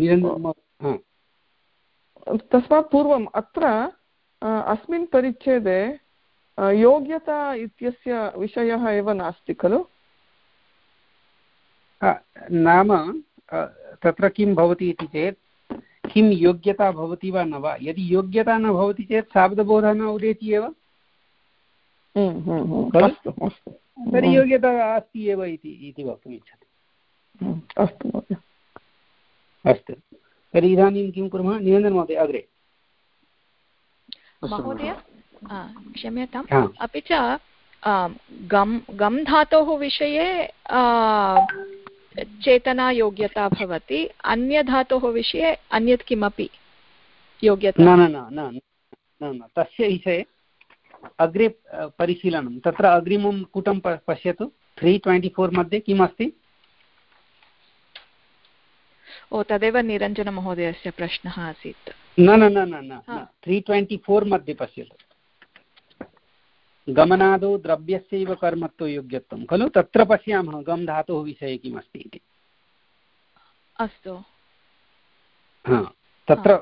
तस्मात् पूर्वम् अत्र अस्मिन् परिच्छेदे योग्यता इत्यस्य विषयः एव नास्ति खलु। नाम तत्र किं भवति इति चेत् किं योग्यता भवति वा न वा। यदि योग्यता न भवति चेत् शाब्दबोधः न उदेति एव। तर्हि योग्यता अस्ति एव इति वक्तुम् इच्छति। अस्तु महोदय। अस्तु, तर्हि इदानीं किं कुर्मः? निरञ्जन महोदय अग्रे। महोदय क्षम्यताम्। अपि च गम् गम् धातोः विषये चेतना योग्यता भवति, अन्यधातोः विषये अन्यत् किमपि योग्यता न न न न तस्य विषये अग्रे परिशीलनं। तत्र अग्रिमं पुटं पश्यतु। त्री ट्वेण्टि फोर् मध्ये किम् अस्ति? ओ, तदेव निरञ्जनमहोदयस्य प्रश्नः आसीत्। न न न न न त्री ट्वेण्टि फोर् मध्ये पश्यतु। गमनादौ द्रव्यस्यैव कर्मत्व योग्यत्वं खलु। तत्र पश्यामः गम् धातोः विषये किम् अस्ति इति। अस्तु। हा, तत्र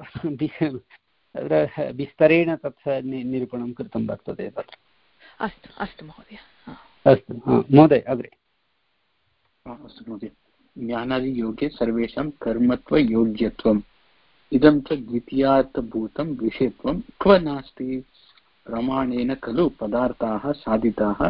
विस्तरेण तत् निरूपणं कृतं वर्तते तत्र। अस्तु अस्तु महोदय। अस्तु महोदय अग्रे। अस्तु महोदय। ज्ञानादियोगे सर्वेषां कर्मत्वयोग्यत्वम् इदं च द्वितीयार्थभूतं विषयत्वं क्व नास्ति। प्रमाणेन खलु पदार्थाः साधिताः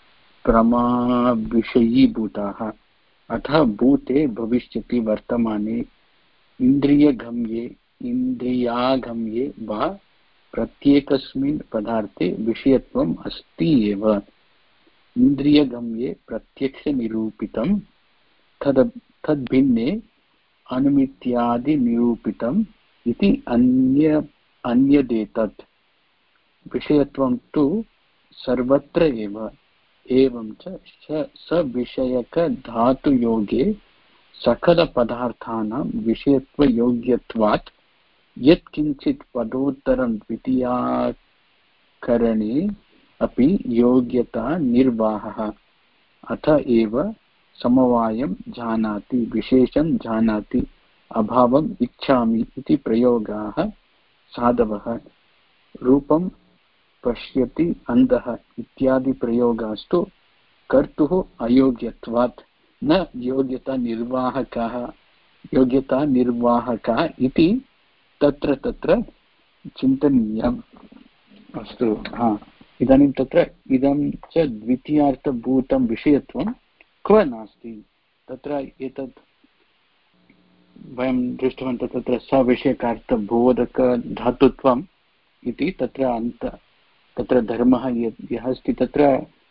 प्रमाविषयीभूताः। अतः भूते भविष्यति वर्तमाने इन्द्रियगम्ये इन्द्रियागम्ये वा प्रत्येकस्मिन् पदार्थे विषयत्वम् अस्ति एव। इन्द्रियगम्ये प्रत्यक्षनिरूपितं तद् तद्भिन्ने अनुमित्यादिनिरूपितम् इति अन्य अन्यदेतत्। विषयत्वं तु सर्वत्र एव। एवं च सविषयकधातुयोगे सकलपदार्थानां विषयत्वयोग्यत्वात् यत्किञ्चित् पदोत्तरं द्वितीयाकरणे अपि योग्यता निर्वाहः। अत एव समवायं जानाति विशेषं जानाति अभावम् इच्छामि इति प्रयोगाः साधवः। रूपं पश्यति अन्धः इत्यादि प्रयोगास्तु कर्तुः अयोग्यत्वात् न योग्यता निर्वाहकः योग्यता निर्वाहकः इति तत्र तत्र चिन्तनीयम्। अस्तु। हा, इदानीं तत्र इदं च द्वितीयार्थभूतं विषयत्वं क्व नास्ति। तत्र एतत् वयं दृष्टवन्तः। तत्र सविषयकार्थबोधकधातुत्वम् इति तत्र अन्त तत्र धर्मः यः अस्ति तत्र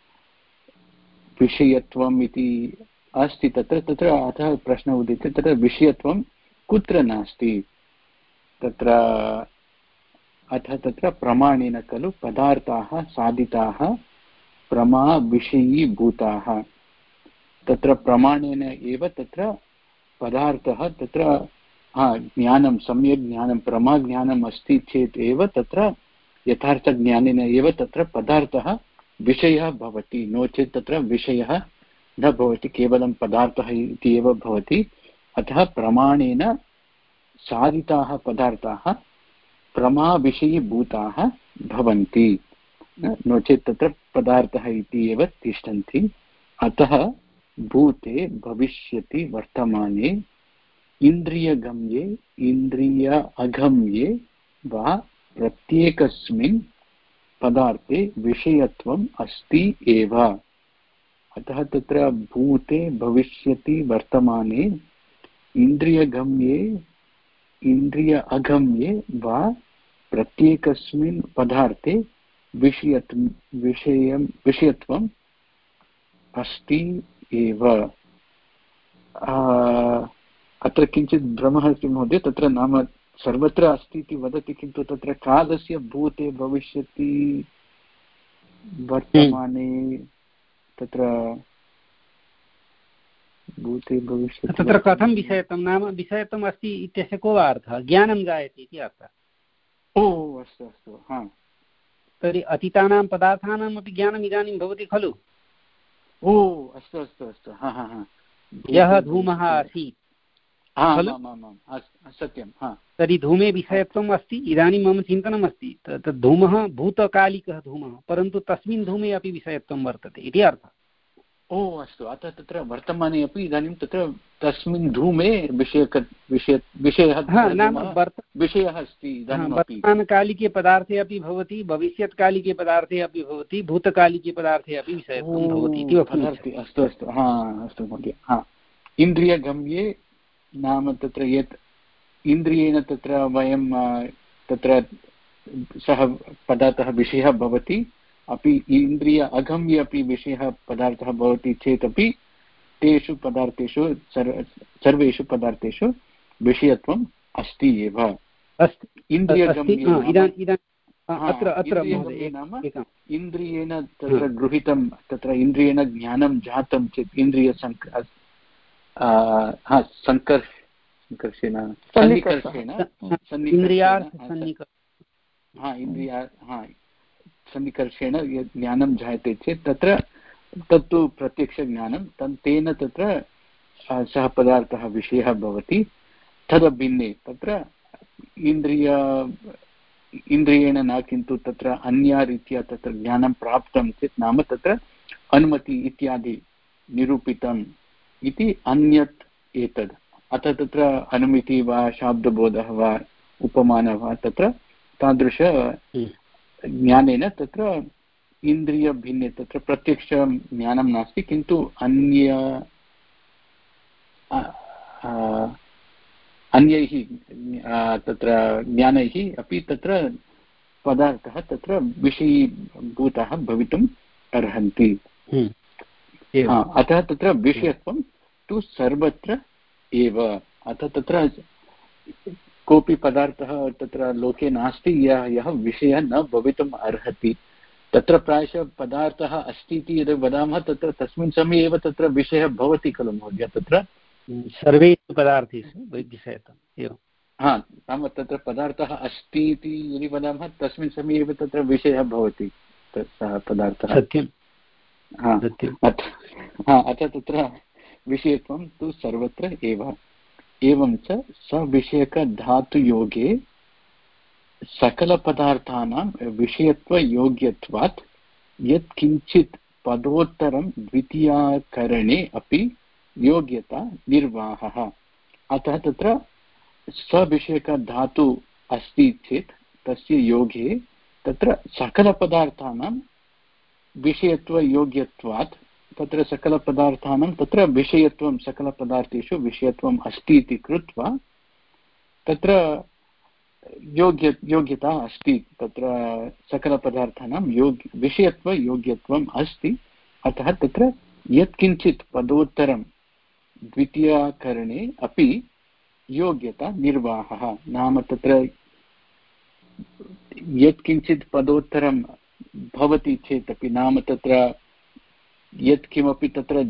विषयत्वम् इति अस्ति। तत्र तत्र अतः प्रश्नः उदिते तत्र विषयत्वं कुत्र नास्ति। तत्र अतः तत्र प्रमाणेन खलु पदार्थाः साधिताः प्रमाविषयीभूताः। तत्र प्रमाणेन एव तत्र पदार्थः तत्र हा ज्ञानं सम्यक् ज्ञानं प्रमाज्ञानम् अस्ति चेत् एव तत्र यथार्थज्ञानेन एव तत्र पदार्थः विषयः भवति, नो चेत् तत्र विषयः न भवति, केवलं पदार्थः इति एव भवति। अतः प्रमाणेन साधिताः पदार्थाः प्रमाविषयीभूताः भवन्ति, नो चेत् तत्र पदार्थः इति एव तिष्ठन्ति। अतः भूते भविष्यति वर्तमाने इन्द्रियगम्ये इन्द्रिय अगम्ये वा प्रत्येकस्मिन् पदार्थे विषयत्वम् अस्ति एव। अतः तत्र भूते भविष्यति वर्तमाने इन्द्रियगम्ये इन्द्रिय अगम्ये वा प्रत्येकस्मिन् पदार्थे विषयत्वं विषयं विषयत्वम् अस्ति एव। अत्र किञ्चित् भ्रमः अस्ति महोदय, तत्र नाम सर्वत्र अस्ति इति वदति, किन्तु तत्र कालस्य भूते भविष्यति वर्तमाने तत्र भूते भविष्यति तत्र कथं विषयत्वं नाम विषयत्वम् अस्ति इत्यस्य को वा अर्थः? ज्ञानं जायते इति अर्थः। ओ अस्तु अस्तु, हा। तर्हि अतीतानां पदार्थानाम् अपि ज्ञानम् इदानीं भवति खलु? ओ अस्तु अस्तु अस्तु, हा हा हा। यः धूमः आसीत् खलु? सत्यं। तर्हि धूमे विषयत्वम् अस्ति। इदानीं मम चिन्तनम् अस्ति तद् धूमः भूतकालिकः धूमः, परन्तु तस्मिन् धूमे अपि विषयत्वं वर्तते इति अर्थः। ओ अस्तु, अतः तत्र वर्तमाने अपि इदानीं तत्र तस्मिन् धूमे विषयक विषय विषयः विषयः अस्ति। वर्तमानकालिके पदार्थे अपि भवति, भविष्यत्कालिके पदार्थे अपि भवति, भूतकालिके पदार्थे अपि विषयत्वं भवति इति वक्तुम्। अस्तु अस्तु, हा अस्तु महोदय। हा, इन्द्रियगम्ये नाम तत्र यत् इन्द्रियेण तत्र वयं तत्र सः पदार्थः विषयः भवति, अपि इन्द्रिय अगम्ये अपि विषयः पदार्थः भवति चेदपि तेषु पदार्थेषु सर्वेषु पदार्थेषु विषयत्वम् अस्ति एव। इन्द्रियगम्ये नाम इन्द्रियेण तत्र गृहीतं, तत्र इन्द्रियेण ज्ञानं जातं चेत् इन्द्रिय सङ्कर् सङ्कर्षेण सन्निकर्षेण हा इन्द्रिया हा सन्निकर्षेण यत् ज्ञानं जायते चेत् तत्र तत्तु प्रत्यक्षज्ञानं, तन् तेन तत्र सः पदार्थः विषयः भवति। तदभिन्ने तत्र इन्द्रिय इन्द्रियेण न, किन्तु तत्र अन्यरीत्या तत्र ज्ञानं प्राप्तं चेत् नाम तत्र अनुमति इत्यादि निरूपितम् इति अन्यत् एतद्। अतः तत्र अनुमति वा शाब्दबोधः वा उपमानः वा तत्र तादृश ज्ञानेन तत्र इन्द्रियभिन्ने तत्र प्रत्यक्ष ज्ञानं नास्ति, किन्तु अन्य अन्यैः तत्र ज्ञानैः अपि तत्र पदार्थः तत्र विषयीभूतः भवितुम् अर्हन्ति। अतः तत्र विषयत्वं तु सर्वत्र एव। अतः तत्र कोऽपि पदार्थः तत्र लोके नास्ति यः यः विषयः न भवितुम् अर्हति। तत्र प्रायशः पदार्थः अस्ति इति यद् वदामः तत्र तस्मिन् समये एव तत्र विषयः भवति खलु महोदय? तत्र सर्वेषु पदार्थेषु विषयत्वम् एवं। हा, नाम तत्र पदार्थः अस्ति इति यदि वदामः तस्मिन् समये एव तत्र विषयः भवति सः पदार्थः। सत्यं। हा, अतः तत्र विषयत्वं तु सर्वत्र एव। एवं च सविषयकधातुयोगे सकलपदार्थानां विषयत्वयोग्यत्वात् यत्किञ्चित् पदोत्तरं द्वितीयाकरणे अपि योग्यता निर्वाहः। अतः तत्र सविषयकधातु अस्ति चेत् तस्य योगे तत्र सकलपदार्थानां विषयत्वयोग्यत्वात्, तत्र सकलपदार्थानां तत्र विषयत्वं सकलपदार्थेषु विषयत्वम् अस्ति इति कृत्वा तत्र योग्य योग्यता अस्ति। तत्र सकलपदार्थानां योग्य विषयत्वयोग्यत्वम् अस्ति। अतः तत्र यत्किञ्चित् पदोत्तरं द्वितीयाकरणे अपि योग्यता निर्वाहः। नाम तत्र यत्किञ्चित् पदोत्तरं भवति चेदपि, नाम तत्र यत्किमपि तत्र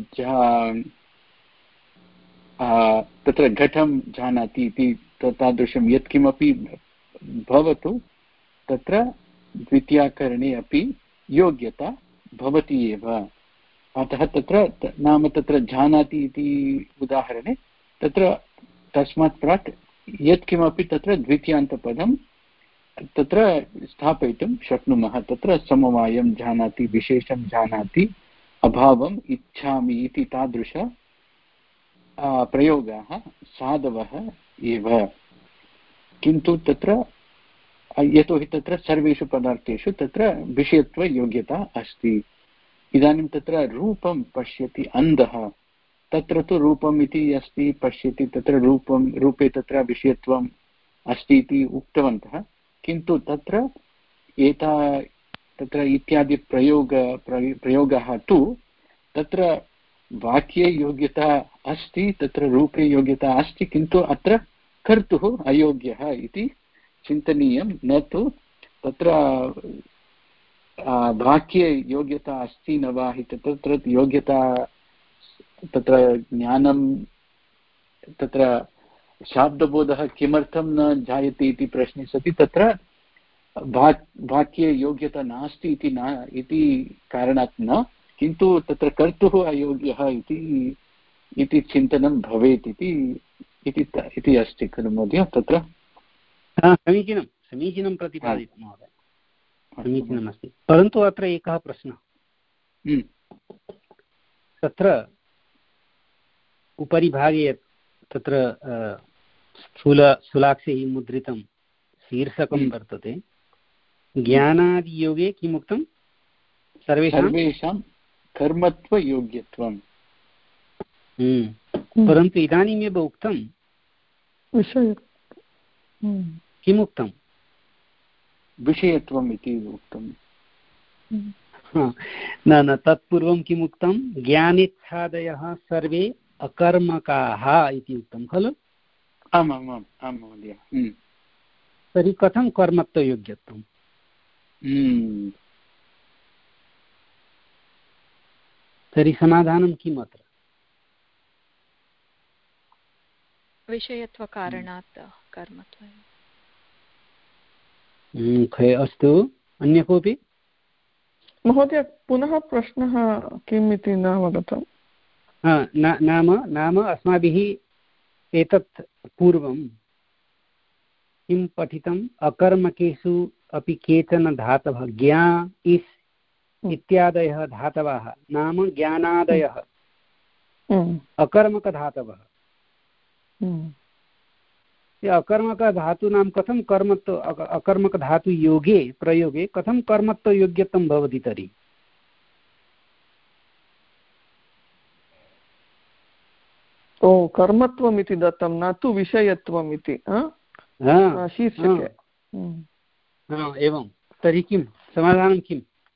तत्र घटं जानाति इति तादृशं यत्किमपि भवतु तत्र द्वितीयाकरणे अपि योग्यता भवति एव। अतः तत्र नाम तत्र जानाति इति उदाहरणे तत्र तस्मात् प्राक् यत्किमपि तत्र द्वितीयान्तपदं तत्र स्थापयितुं शक्नुमः। तत्र समवायं जानाति, विशेषं जानाति, अभावम् इच्छामि इति तादृश प्रयोगाः साधवः एव। किन्तु तत्र यतोहि तत्र सर्वेषु पदार्थेषु तत्र विषयत्वयोग्यता अस्ति। इदानीं तत्र रूपं पश्यति अन्धः, तत्र तु रूपम् इति अस्ति, पश्यति तत्र रूपं, रूपे तत्र विषयत्वम् अस्ति इति उक्तवन्तः। किन्तु तत्र एता तत्र इत्यादि प्रयोग प्रयोगः तु तत्र वाक्ये योग्यता अस्ति, तत्र रूपे योग्यता अस्ति, किन्तु अत्र कर्तुः अयोग्यः इति चिन्तनीयं, न तु तत्र वाक्ये योग्यता अस्ति न वा इति। तत्र योग्यता तत्र ज्ञानं तत्र शाब्दबोधः किमर्थं न जायते इति प्रश्ने सति तत्र वाक् वाक्ये योग्यता नास्ति इति न इति कारणात् न, किन्तु तत्र कर्तुः अयोग्यः इति इति चिन्तनं भवेत् इति इति अस्ति खलु महोदय। तत्र समीचीनं समीचीनं प्रतिपादितं महोदय, समीचीनमस्ति। परन्तु अत्र एकः प्रश्नः, तत्र उपरि भागे तत्र स्थूल स्थूलाक्षैः मुद्रितं शीर्षकं वर्तते, ज्ञानादियोगे किमुक्तं? सर्वेषां सर्वेषां कर्मत्वयोग्यत्वं। परन्तु इदानीमेव उक्तं विषय किमुक्तं? विषयत्वम् इति उक्तं। न न तत्पूर्वं किमुक्तं? ज्ञानेच्छादयः सर्वे अकर्मकाः इति उक्तं खलु? आमाम् आम् आं महोदय। तर्हि कथं कर्मत्वयोग्यत्वं? तर्हि समाधानं किम् अत्र? विषयत्वकारणात् कर्मत्वं। अस्तु, अन्य कोऽपि? महोदय पुनः प्रश्नः किम् इति न अवगतम्। नाम नाम अस्माभिः एतत् पूर्वं किं पठितम्? अकर्मकेषु अपि केचन धातवः, ज्ञा इस् इत्यादयः धातवः, नाम ज्ञानादयः अकर्मकधातवः। अकर्मकधातूनां कथं कर्मत्व अकर्मकधातुयोगे प्रयोगे कथं कर्मत्वयोग्यत्वं भवति तर्हि? ओ, कर्मत्वम् इति दत्तं, न तु विषयत्वम् इति शीर्षके। एवं तर्हि किं समाधानं किम्?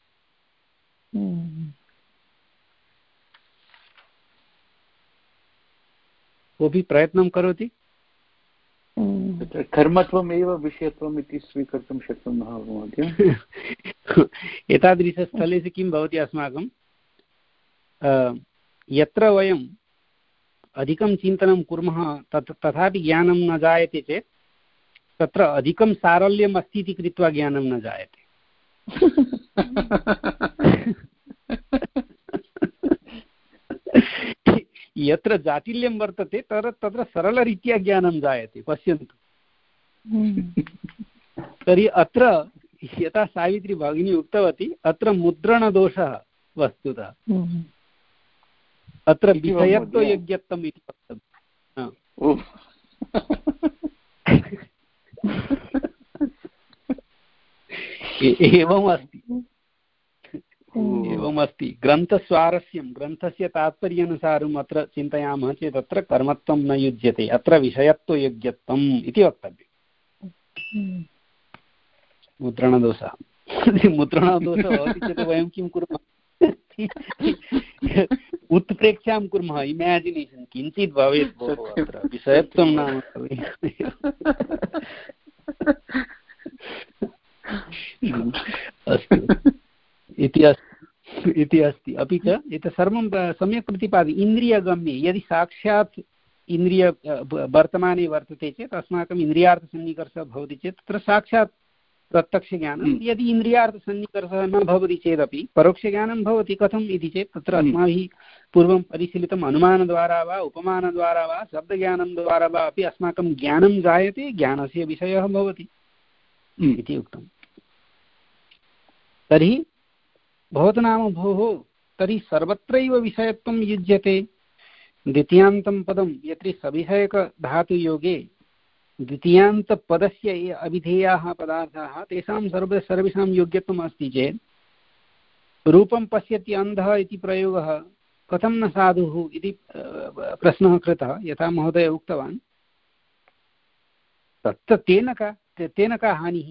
कोऽपि प्रयत्नं करोति? तत्र कर्मत्वमेव विषयत्वम् इति स्वीकर्तुं शक्नुमः महोदय। एतादृशस्थलेषु किं भवति अस्माकं, यत्र वयम् अधिकं चिन्तनं कुर्मः तत् तथापि ज्ञानं न जायते चेत् तत्र अधिकं सारल्यम् अस्ति इति कृत्वा ज्ञानं न जायते। यत्र जाटिल्यं वर्तते तत्र तत्र सरलरीत्या ज्ञानं जायते। पश्यन्तु, तर्हि अत्र यथा सावित्री भगिनी उक्तवती, अत्र मुद्रणदोषः वस्तुतः, अत्र विषयत्वयोग्यत्वम् इति वक्तव्यम्। एवम् अस्ति एवम् अस्ति ग्रन्थस्वारस्यं, ग्रन्थस्य तात्पर्यानुसारम् अत्र चिन्तयामः चेत् अत्र कर्मत्वं न युज्यते, अत्र विषयत्वयोग्यत्वम् इति वक्तव्यम्। मुद्रणदोषः मुद्रणदोषः भवति चेत् वयं किं कुर्मः? उत्प्रेक्षां कुर्मः, इमेजिनेशन् किञ्चित् भवेत् भोः, अत्र विषयत्वं नाम अस्तु इति अस्ति इति अस्ति। अपि च एतत् सर्वं सम्यक् प्रतिपादि इन्द्रियगम्ये, यदि साक्षात् इन्द्रिय वर्तमाने वर्तते चेत् अस्माकम् इन्द्रियार्थसन्निकर्षः भवति चेत् तत्र साक्षात् प्रत्यक्षज्ञानं यदि इन्द्रियार्थसन्निकर्षः न भवति चेदपि परोक्षज्ञानं भवति कथम् इति चेत् तत्र अस्माभिः पूर्वं परिशीलितम् अनुमानद्वारा वा उपमानद्वारा वा शब्दज्ञानं द्वारा वा अपि अस्माकं ज्ञानं जायते ज्ञानस्य विषयः भवति इति उक्तम्। तर्हि भवतु नाम भोः तर्हि सर्वत्रैव विषयत्वं युज्यते। द्वितीयान्तं पदं यत्र सविषयकधातुयोगे द्वितीयान्तपदस्य ये अभिधेयाः पदार्थाः तेषां सर्व सर्वेषां योग्यत्वम् अस्ति चेत् रूपं पश्यति अन्धः इति प्रयोगः कथं न साधुः इति प्रश्नः कृतः, यथा महोदय उक्तवान्। तत्र तेन का तेन का हानिः?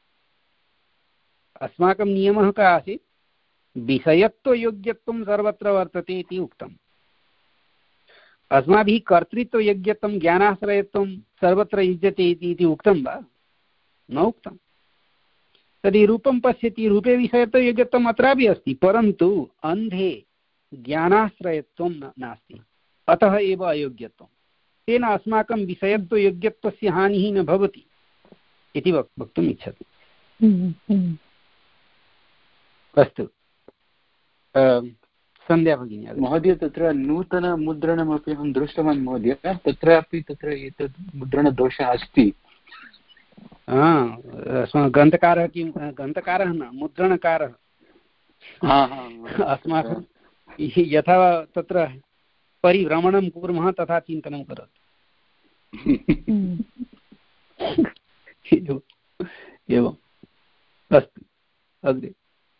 अस्माकं नियमः कः आसीत्? विषयत्वयोग्यत्वं सर्वत्र वर्तते इति उक्तम्। अस्माभिः कर्तृत्वयोग्यत्वं ज्ञानाश्रयत्वं सर्वत्र युज्यते इति उक्तं वा? न उक्तं। तर्हि रूपं पश्यति, रूपे विषयत्वयोग्यत्वम् अत्रापि अस्ति, परन्तु अन्धे ज्ञानाश्रयत्वं नास्ति, अतः एव अयोग्यत्वं। तेन अस्माकं विषयत्वयोग्यत्वस्य हानिः न भवति इति वक् वक्तुम् इच्छति। अस्तु, सन्ध्या भगिनी। महोदय, तत्र नूतनमुद्रणमपि अहं दृष्टवान् महोदय, तत्रापि तत्र एतत् मुद्रणदोषः अस्ति। ग्रन्थकारः किं ग्रन्थकारः न मुद्रणकारः अस्माकं यथा तत्र परिभ्रमणं कुर्मः तथा चिन्तनं करोतु। एवम् अस्तु, अग्रे।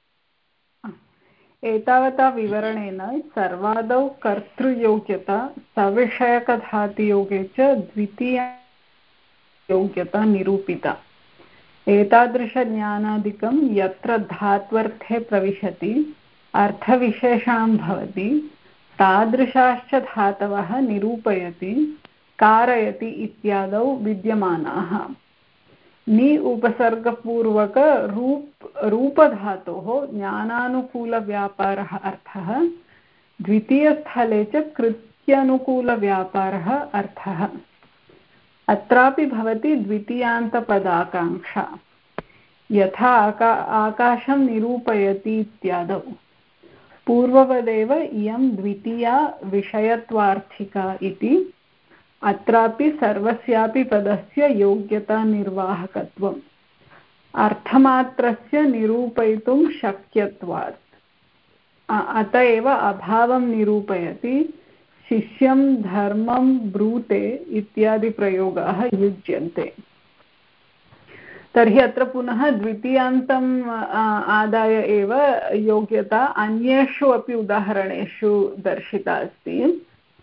एतावता विवरणेन सर्वादौ कर्तृयोग्यता सविषयकधातुयोगे च द्वितीया योग्यता निरूपिता। एतादृशज्ञानादिकं यत्र धात्वर्थे प्रविशति अर्थविशेषणं भवति तादृशाश्च धातवः निरूपयति कारयति इत्यादौ विद्यमानाः। नि उपसर्गपूर्वक रूप रूपधातोः ज्ञानानुकूलव्यापारः अर्थः, द्वितीयस्थले च कृत्यनुकूलव्यापारः अर्थः। अत्रापि भवति द्वितीयान्तपदाकाङ्क्षा, यथा आका आकाशं निरूपयति इत्यादौ। पूर्ववदेव इयं द्वितीया विषयत्वार्थिका इति। अत्रापि सर्वस्यापि पदस्य योग्यतानिर्वाहकत्वम् अर्थमात्रस्य निरूपयितुं शक्यत्वात्। अत एव अभावं निरूपयति, शिष्यं धर्मं ब्रूते इत्यादि प्रयोगाः युज्यन्ते। तर्हि अत्र पुनः द्वितीयान्तम् आदाय एव योग्यता अन्येषु अपि उदाहरणेषु दर्शिता अस्ति।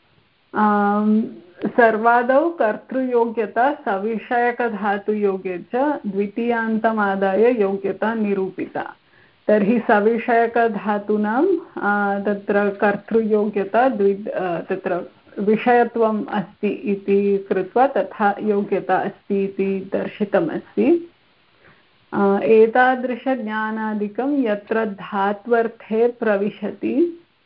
सर्वादौ कर्तृयोग्यता सविषयकधातुयोगे च द्वितीयान्तम् आदाय योग्यता निरूपिता। तर्हि सविषयकधातूनां तत्र कर्तृयोग्यता द्वि तत्र विषयत्वम् अस्ति इति कृत्वा तथा योग्यता अस्ति इति दर्शितमस्ति। एतादृशज्ञानादिकं यत्र धात्वर्थे प्रविशति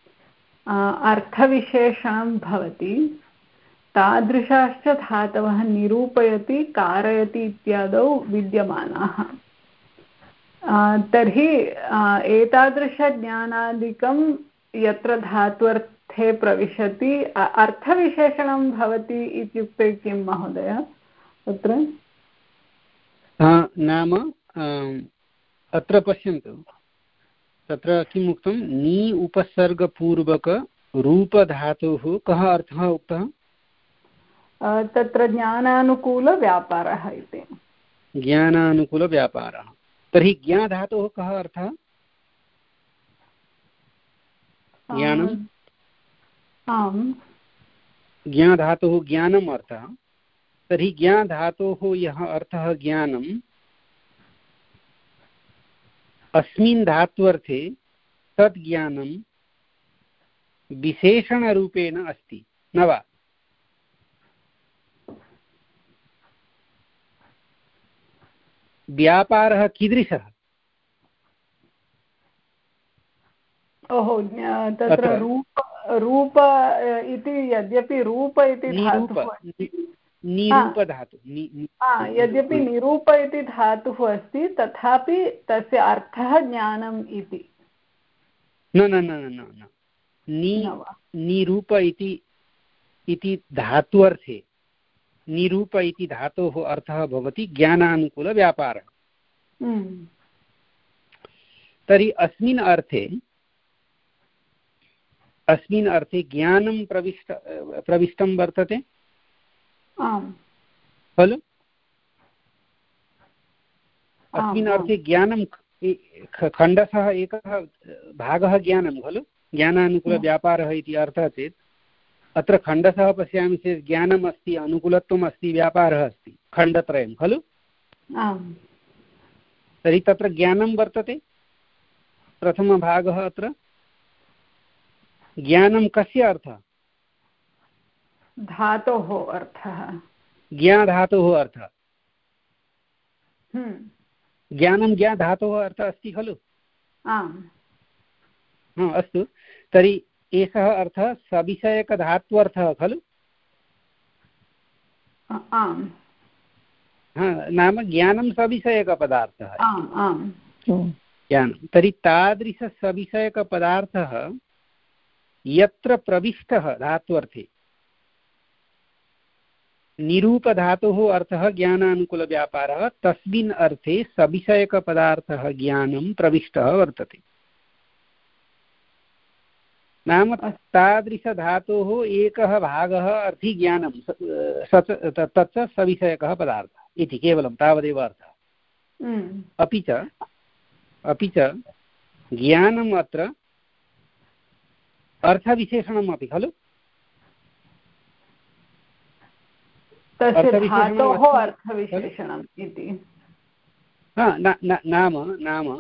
अर्थविशेषणं भवति तादृशाश्च धातवः निरूपयति कारयति इत्यादौ विद्यमानाः। तर्हि एतादृशज्ञानादिकं यत्र धात्वर्थे प्रविशति अर्थविशेषणं भवति इत्युक्ते किं महोदय तत्र? नाम अत्र पश्यन्तु, तत्र किम् उक्तं? नि उपसर्गपूर्वक रूपधातुः कः अर्थः उक्तः? तत्र ज्ञानानुकूलव्यापारः इति। ज्ञानानुकूलव्यापारः। तर्हि ज्ञाधातोः कः अर्थः? ज्ञानम्। आम्, ज्ञाधातुः ज्ञानम् अर्थः। तर्हि ज्ञाधातोः यः अर्थः ज्ञानम्, अस्मिन् धात्वर्थे तद् ज्ञानं विशेषणरूपेण अस्ति न वा? व्यापारः कीदृशः? ओहो, तत्र रूप रूप इति, यद्यपि रूप इति धातुः निरूपधातुः। यद्यपि निरूप इति धातुः अस्ति तथापि तस्य अर्थः ज्ञानम् इति। न न न न न निरूप इति धात्वर्थे निरूप इति धातोः अर्थः भवति ज्ञानानुकूलव्यापारः। तर्हि अस्मिन् अर्थे अस्मिन् अर्थे ज्ञानं प्रविष्ट प्रविष्टं वर्तते खलु। अस्मिन् अर्थे ज्ञानं खण्डशः एकः भागः ज्ञानं खलु, ज्ञानानुकूलव्यापारः इति अर्थः चेत् अत्र खण्डशः पश्यामि चेत् ज्ञानम् अस्ति, अनुकूलत्वम् अस्ति, व्यापारः अस्ति, खण्डत्रयं खलु। तर्हि तत्र ज्ञानं वर्तते प्रथमभागः। अत्र ज्ञानं कस्य अर्थः? धातोः अर्थः, ज्ञाधातोः अर्थः। ज्ञानं ज्ञाधातोः अर्थः अस्ति खलु। अस्तु, तर्हि एषः अर्थः सविषयकधात्वर्थः खलु। नाम ज्ञानं सविषयकपदार्थः ज्ञानं। तर्हि तादृशसविषयकपदार्थः यत्र प्रविष्टः धात्वर्थे, निरूपधातोः अर्थः ज्ञानानुकूलव्यापारः, तस्मिन् अर्थे सविषयकपदार्थः ज्ञानं प्रविष्टः वर्तते। नाम तादृशधातोः एकः भागः अर्थी ज्ञानं, तच्च सविषयकः पदार्थः इति, केवलं तावदेव अर्थः। अपि च अपि च ज्ञानम् अत्र अर्थविशेषणम् अपि खलु। अर्थविशेषणम् इति नाम नाम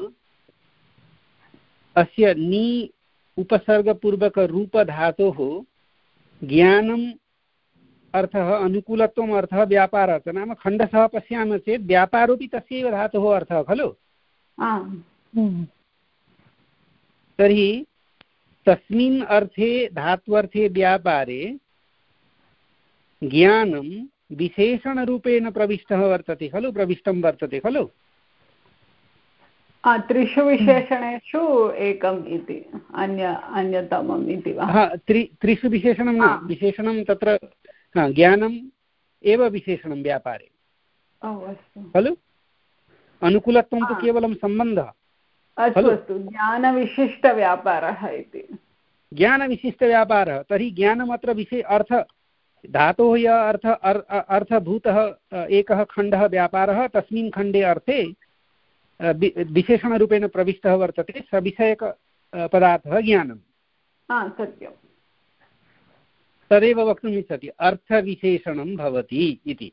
अस्य नि उपसर्गपूर्वकरूपधातोः ज्ञानम् अर्थः, अनुकूलत्वम् अर्थः, व्यापारः च। नाम खण्डशः पश्यामः चेत् व्यापारोऽपि तस्यैव धातोः अर्थः खलु। तर्हि तस्मिन् अर्थे धात्वर्थे व्यापारे ज्ञानं विशेषणरूपेण प्रविष्टः वर्तते खलु, प्रविष्टं वर्तते खलु। त्रिषु विशेषणेषु एकम् इति, अन्य अन्यतमम् इति वा? त्रि त्रिषु विशेषणं न, विशेषणं तत्र ज्ञानम् एव विशेषणं व्यापारे खलु। अनुकूलत्वं तु केवलं सम्बन्धः। अस्तु अस्तु, ज्ञानविशिष्टव्यापारः इति। ज्ञानविशिष्टव्यापारः। तर्हि ज्ञानमत्र विशे अर्थ धातोः यः अर्थ अर्थभूतः एकः खण्डः व्यापारः, तस्मिन् खण्डे अर्थे विशेषणरूपेण प्रविष्टः वर्तते सविषयकपदार्थः ज्ञानं। सत्यं, तदेव वक्तुम् इच्छति, अर्थविशेषणं भवति इति।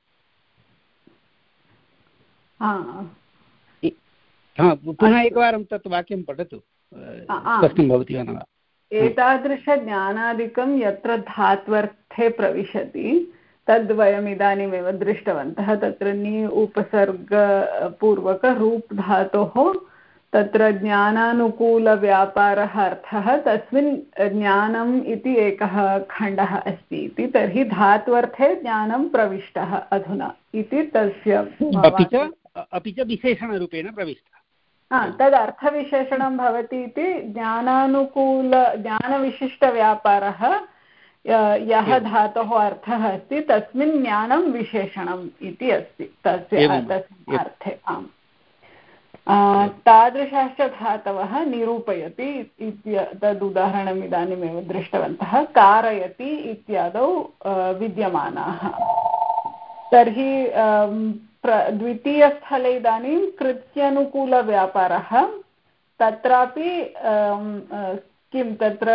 पुनः एकवारं तत् वाक्यं पठतु, स्पष्टं भवति वा न वा। एतादृशज्ञानादिकं यत्र धात्वर्थे प्रविशति तद् वयम् इदानीमेव दृष्टवन्तः। तत्र नि उपसर्गपूर्वकरूप् धातोः तत्र ज्ञानानुकूलव्यापारः अर्थः, तस्मिन् ज्ञानम् इति एकः खण्डः अस्ति इति। तर्हि धात्वर्थे ज्ञानं प्रविष्टः अधुना इति तस्य। अपि च विशेषणरूपेण प्रविष्टः, तद् अर्थविशेषणं भवति इति। ज्ञानानुकूल ज्ञानविशिष्टव्यापारः यः धातोः अर्थः अस्ति तस्मिन् ज्ञानं विशेषणम् इति अस्ति तस्य तस्मिन् अर्थे। आम्, तादृशाश्च धातवः निरूपयति इत्य तद् उदाहरणम् इदानीमेव दृष्टवन्तः। कारयति इत्यादौ विद्यमानाः। तर्हि द्वितीयस्थले इदानीं कृत्यनुकूलव्यापारः, तत्रापि किं तत्र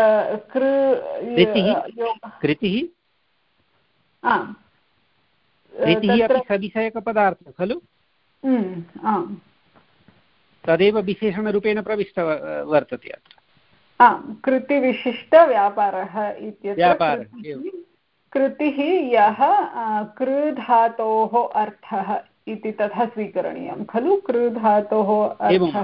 कृतिः सविषयकपदार्थः खलु। तदेव विशेषणरूपेण प्रविष्ट वर्तते अत्र। कृतिविशिष्टव्यापारः इत्यत्र कृतिः यः कृधातोः अर्थः इति तथा स्वीकरणीयं खलु। कृधातोः अर्थः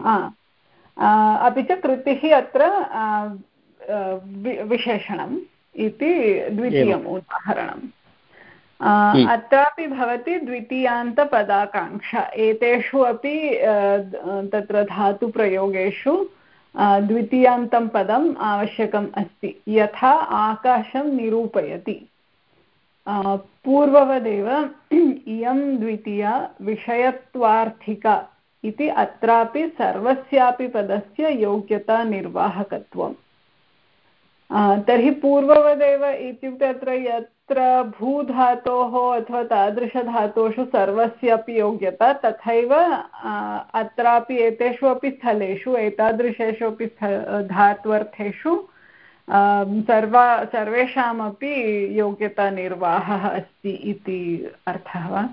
अपि च कृतिः अत्र विशेषणं इति द्वितीयम् उदाहरणम्। अत्रापि भवति द्वितीयान्तपदाकाङ्क्षा। एतेषु अपि तत्र धातुप्रयोगेषु द्वितीयान्तं पदम् आवश्यकम् अस्ति। यथा आकाशं निरूपयति, पूर्ववदेव इयं द्वितीया विषयत्वार्थिका इति अत्रापि सर्वस्यापि पदस्य योग्यतानिर्वाहकत्वम्। तर्हि पूर्ववदेव इत्युक्ते अत्र यत्र भूधातोः अथवा तादृशधातोषु सर्वस्यापि योग्यता, तथैव अत्रापि एतेषु अपि स्थलेषु एतादृशेषु अपि धात्वर्थेषु सर्वा सर्वेषामपि योग्यतानिर्वाहः अस्ति इति अर्थः वा?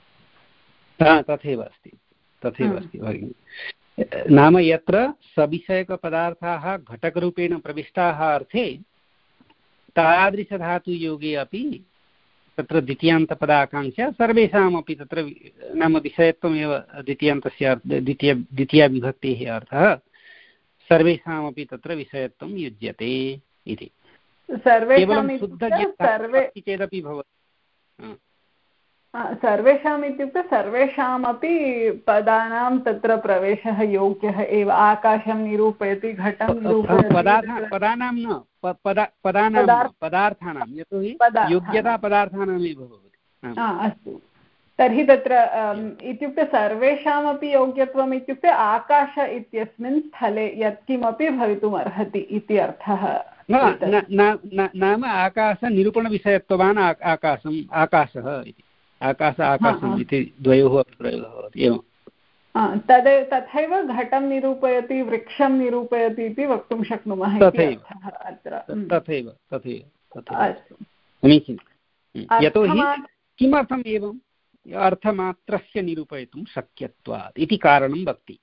तथैव अस्ति तथैव अस्ति भगिनि। नाम यत्र सविषयकपदार्थाः घटकरूपेण प्रविष्टाः अर्थे तादृशधातुयोगे अपि तत्र द्वितीयान्तपदाकाङ्क्षा सर्वेषामपि तत्र नाम विषयत्वमेव द्वितीयान्तस्य द्वितीय द्वितीया विभक्तेः अर्थः सर्वेषामपि तत्र विषयत्वं युज्यते इति। केवलं शुद्धज्ञानं चेदपि भवति। सर्वेषाम् इत्युक्ते सर्वेषामपि पदानां तत्र प्रवेशः योग्यः एव। आकाशं निरूपयति, घटं निरूपयति, पदानां न पदानां पदार्थानां, यतोहि योग्यता पदार्थानामेव भवति। अस्तु, तर्हि तत्र इत्युक्ते सर्वेषामपि योग्यत्वम् इत्युक्ते आकाश इत्यस्मिन् स्थले यत्किमपि भवितुम् अर्हति इति अर्थः। नाम आकाशनिरूपणविषयत्वान् आकाशम् आकाशः इति, आकाश आकाशम् इति द्वयोः अपि प्रयोगः भवति। एवं तद् तथैव घटं निरूपयति, वृक्षं निरूपयति इति वक्तुं शक्नुमः। तथैव तथैव तथैव समीचीनं। यतोहि किमर्थम् एवम् अर्थमात्रस्य निरूपयितुं शक्यत्वात् इति कारणं वक्ति।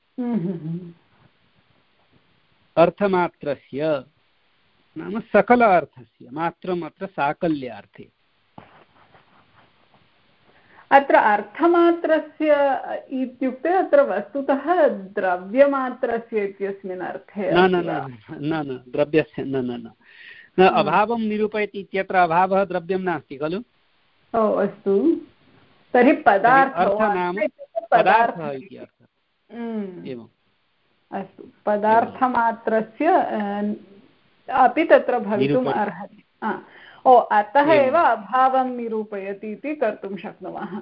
अर्थमात्रस्य नाम सकल अर्थस्य, मात्रम् अत्र साकल्यार्थे। अत्र अर्थमात्रस्य इत्युक्ते अत्र वस्तुतः द्रव्यमात्रस्य इत्यस्मिन् अर्थे। न न न न द्रव्यस्य न न न अभावं निरूपयति इत्यत्र अभावः द्रव्यं नास्ति खलु। ओ अस्तु, तर्हि पदार्थः पदार्थः इति अर्थः। एवम् अस्तु, पदार्थमात्रस्य अपि तत्र भवितुम् अर्हति। ओ अतः एव अभावं निरूपयति इति कर्तुं शक्नुमः।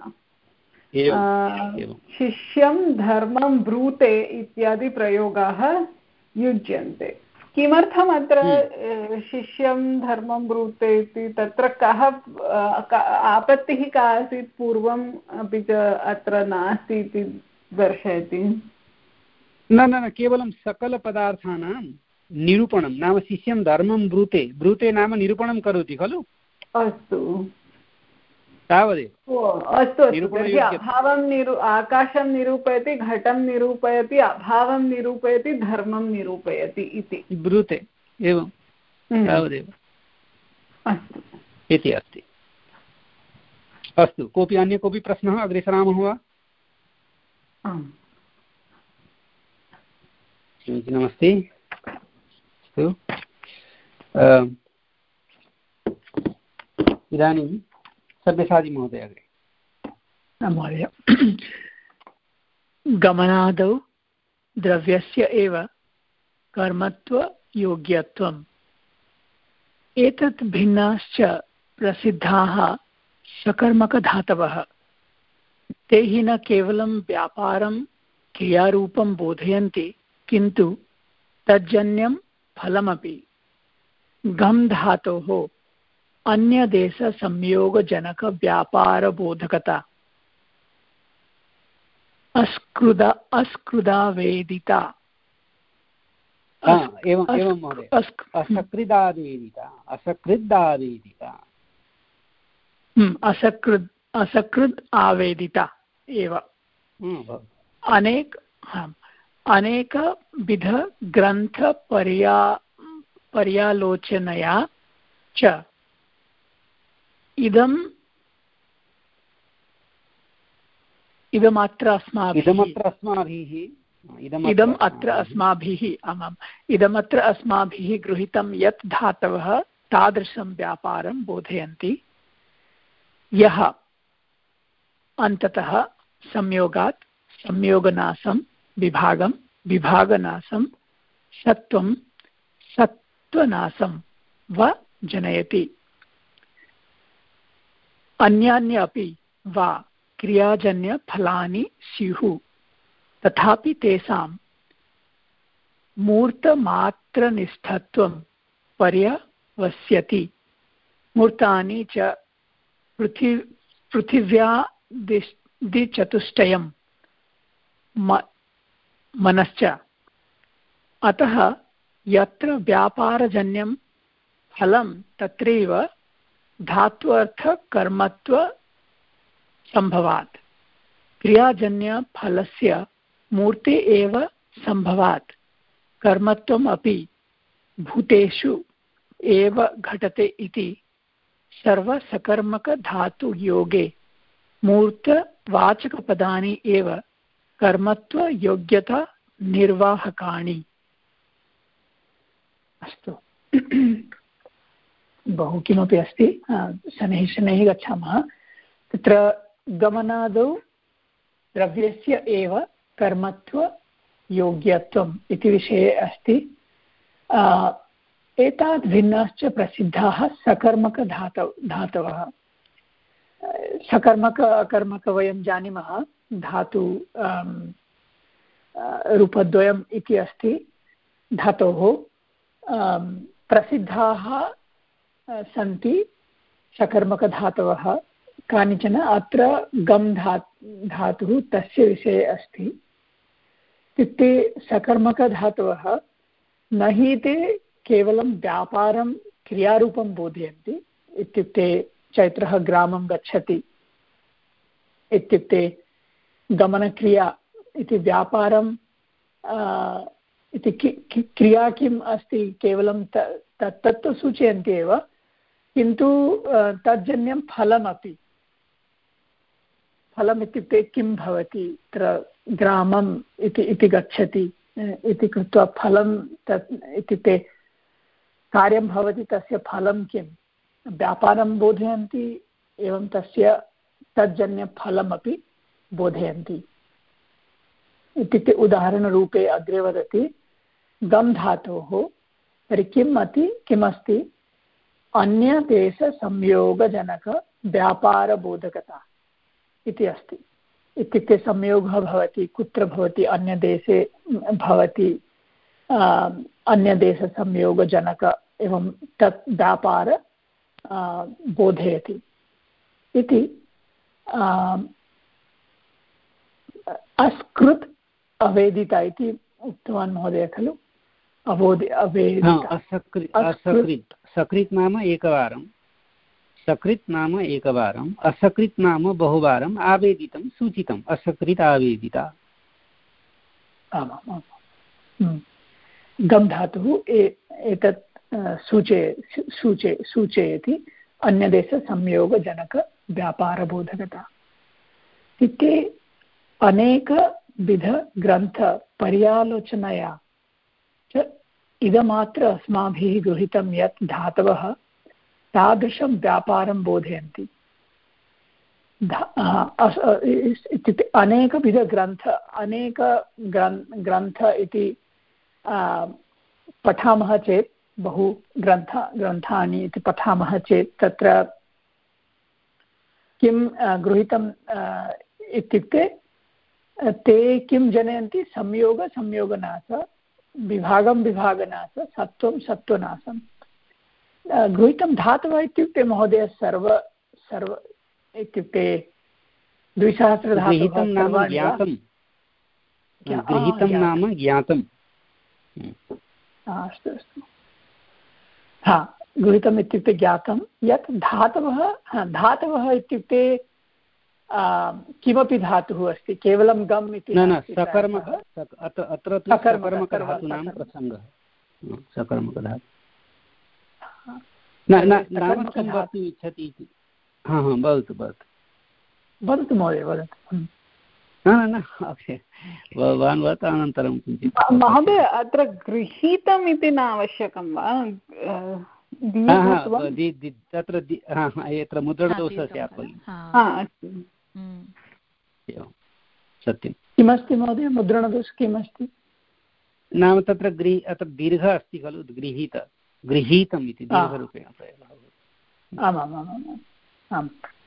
शिष्यं धर्मं ब्रूते इत्यादि प्रयोगाः युज्यन्ते। किमर्थम् अत्र शिष्यं धर्मं ब्रूते इति तत्र कः आपत्तिः का आसीत् पूर्वम् अपि च अत्र नास्ति इति दर्शयति? न न केवलं सकलपदार्थानां निरूपणं, नाम शिष्यं धर्मं ब्रूते, ब्रूते नाम निरूपणं करोति खलु। अस्तु तावदेव। अस्तु अभावं निरू आकाशं निरूपयति, घटं निरूपयति, अभावं निरूपयति, धर्मं निरूपयति इति ब्रूते। एवं तावदेव अस्तु इति अस्ति। अस्तु, कोऽपि अन्य कोऽपि प्रश्नः अग्रे सरामः वा? आम् समीचीनमस्ति। अस्तु, इदानीं सब्यसाचि महोदय अग्रे। महोदय, गमनादौ द्रव्यस्य एव कर्मत्वयोग्यत्वम् एतत् भिन्नाश्च प्रसिद्धाः सकर्मकधातवः। ते हि न केवलं व्यापारं क्रियारूपं बोधयन्ति, किन्तु तज्जन्यं फलमपि। गम धातोः अन्यदेशसंयोगजनकव्यापारबोधकता अस्कृदा अस्कृदावेदिता एवं एवं महोदय, असकृदावेदिता असकृदावेदिता असकृद् असकृद् आवेदिता एव। अनेक अनेकविध ग्रन्थ पर्या पर्यालोचनया च इदम् इदमत्र अस्माभिः इदमत्र अस्माभिः इदम् अत्र अस्माभिः आमाम् इदमत्र अस्माभिः गृहीतं यत् धातवः तादृशं व्यापारं बोधयन्ति यः अन्ततः संयोगात् संयोगनाशं विभागं विभागनाशं सत्वं सत्त्वनाशं वा जनयति। अन्यान्य अपि वा क्रियाजन्यफलानि स्युः तथापि तेषां मूर्तमात्रनिष्ठत्वं पर्यवस्यति। मूर्तानि च पृथि पृथिव्यादिचतुष्टयं मनश्च। अतः यत्र व्यापारजन्यं फलं तत्रैव धात्वर्थकर्मत्वसम्भवात्। क्रियाजन्यफलस्य मूर्ते एव सम्भवात् कर्मत्वम् अपि भूतेषु एव घटते इति सर्वसकर्मकधातुयोगे मूर्तवाचकपदानि एव कर्मत्वयोग्यता निर्वाहकाणि। अस्तु, बहु किमपि अस्ति, शनैः शनैः गच्छामः। तत्र गमनादौ द्रव्यस्य एव कर्मत्वयोग्यत्वम् इति विषये अस्ति। एतात् भिन्नाश्च प्रसिद्धाः सकर्मकधातव धातवः। सकर्मक अकर्मक वयं जानीमः, धातु रूपद्वयम् इति अस्ति धातोः। प्रसिद्धाः सन्ति सकर्मकधातवः कानिचन। अत्र गम् धा धातुः तस्य विषये अस्ति। इत्युक्ते सकर्मकधातवः न हि ते केवलं व्यापारं क्रियारूपं बोधयन्ति। इत्युक्ते चैत्रः ग्रामं गच्छति इत्युक्ते गमनक्रिया इति व्यापारं इति क्रिया किम् अस्ति केवलं तत् तत्तु सूचयन्ति एव, किन्तु तज्जन्यं फलमपि। फलम् इत्युक्ते किं भवति, तत्र ग्रामम् इति इति गच्छति इति कृत्वा फलं तत् इत्युक्ते कार्यं भवति, तस्य फलं किं व्यापारं बोधयन्ति, एवं तस्य तज्जन्यफलमपि बोधयन्ति। इत्युक्ते उदाहरणरूपे अग्रे वदति गम् धातोः तर्हि किम् अति किमस्ति अन्यदेशसंयोगजनकव्यापारबोधकता इति अस्ति। इत्युक्ते संयोगः भवति, कुत्र भवति, अन्यदेशे भवति, अन्यदेशसंयोगजनक एवं तत् व्यापार बोधयति इति। अस्कृत् अवेदिता इति उक्तवान् महोदय खलु। अवोदि अवेदिता असकृत्। सकृत् नाम एकवारं, सकृत् नाम एकवारम्, असकृत् नाम बहुवारम्, आवेदितं सूचितम्, असकृत् आवेदिता। आमाम् आमां। गम् धातुः एतत् सूचय सूचय सूचयति अन्यदेशसंयोगजनकव्यापारबोधकता। इत्युक्ते अनेकविधग्रन्थपर्यालोचनया च इदमात्र अस्माभिः गृहीतं यत् धातवः तादृशं व्यापारं बोधयन्ति। इत्युक्ते अनेकविधग्रन्थ अनेक ग्रन्थ इति पठामः चेत्, बहु ग्रन्थ ग्रन्थानि इति पठामः चेत् तत्र किं गृहीतम् इत्युक्ते ते किं जनयन्ति, संयोग संयोगनाश, विभागं विभागनाश, सत्वं सत्त्वनाशं। गृहीतं धातवः इत्युक्ते महोदय सर्व सर्व इत्युक्ते द्विसहस्रधातवः गृहीतं नाम ज्ञातं। गृहीतं नाम ज्ञातम्। अस्तु अस्तु। हा, गृहीतम् इत्युक्ते ज्ञातं यत् धातवः। धातवः इत्युक्ते किमपि धातुः अस्ति, केवलं गम् इति न न सकर्मक। अत्र तु सकर्मकधातूनां प्रसङ्गः। सकर्मकधातु न न नाम किं वक्तुम् इच्छति इति। हा हा वदतु वदतु वदतु महोदय वदतु। न न भवान् वदतु, अनन्तरं किञ्चित्। महोदय अत्र गृहीतम् इति न आवश्यकं वा? तत्र यत्र मुद्रणदोषः स्यात् खलु सत्यं। किमस्ति महोदय मुद्रणदोषः किमस्ति? नाम तत्र गृही अत्र दीर्घः अस्ति खलु गृहीत गृहीतम् इति दीर्घरूपेण प्रयोगः। आमामामाम् आम्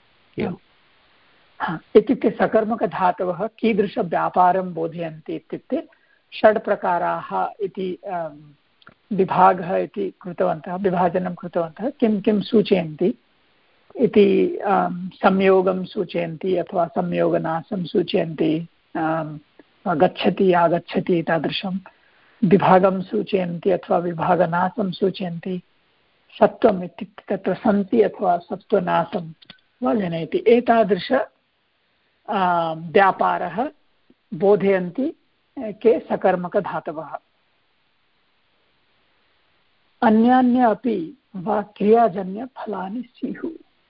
इत्युक्ते सकर्मकधातवः कीदृशव्यापारं बोधयन्ति इत्युक्ते षड् प्रकाराः इति विभागः इति कृतवन्तः विभाजनं कृतवन्तः किं किं सूचयन्ति इति संयोगं सूचयन्ति अथवा संयोगनाशं सूचयन्ति गच्छति आगच्छति तादृशं विभागं सूचयन्ति अथवा विभागनाशं सूचयन्ति सत्वम् इत्युक्ते तत्र सन्ति अथवा सत्त्वनाशं वा जनयति एतादृश व्यापारः बोधयन्ति के सकर्मकधातवः। अन्यान्य अपि वा क्रियाजन्यफलानि स्युः।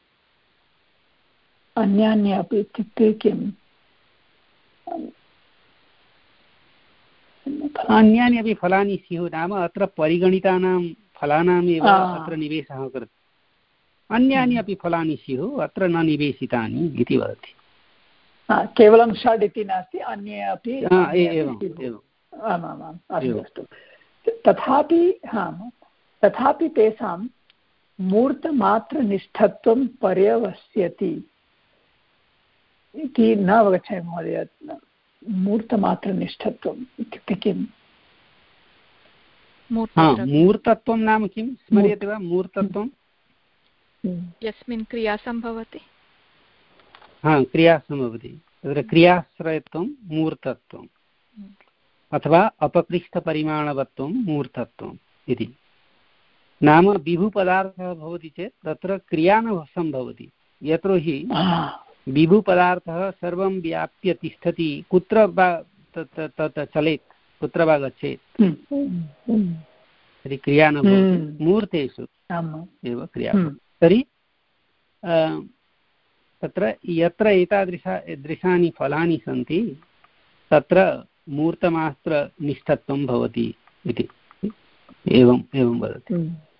अन्यान्य अपि इत्युक्ते किम्? अन्यानि अपि फलानि स्युः नाम अत्र परिगणितानां फलानामेव अत्र निवेशः कृतः। अन्यानि अपि फलानि स्युः अत्र न निवेशितानि इति वदति। केवलं षड् इति नास्ति अन्ये अपि आमामाम् अस्तु अस्तु तथापि हा तथापि तेषां मूर्तमात्रनिष्ठत्वं पर्यवस्यति इति न अवगच्छामि महोदय। मूर्तमात्रनिष्ठत्वम् इत्युक्ते किम्? मूर्तत्वं नाम किं स्मर्यते वा? मूर्तत्वं यस्मिन् क्रिया सम्भवति हा क्रिया सम्भवति तत्र क्रियाश्रयत्वं मूर्तत्वम् अथवा अपकृष्टपरिमाणवत्वं मूर्तत्वम् इति। नाम विभुपदार्थः भवति चेत् तत्र क्रिया न सम्भवति यतो हि विभुपदार्थः सर्वं व्याप्य तिष्ठति कुत्र वा तत् चलेत् कुत्र वा गच्छेत् तर्हि क्रिया न भवति। मूर्तेषु एव क्रिया। तर्हि तत्र यत्र एतादृश दृशानि फलानि सन्ति तत्र मूर्तमात्रनिष्ठत्वं भवति इति एवम् एवं वदति।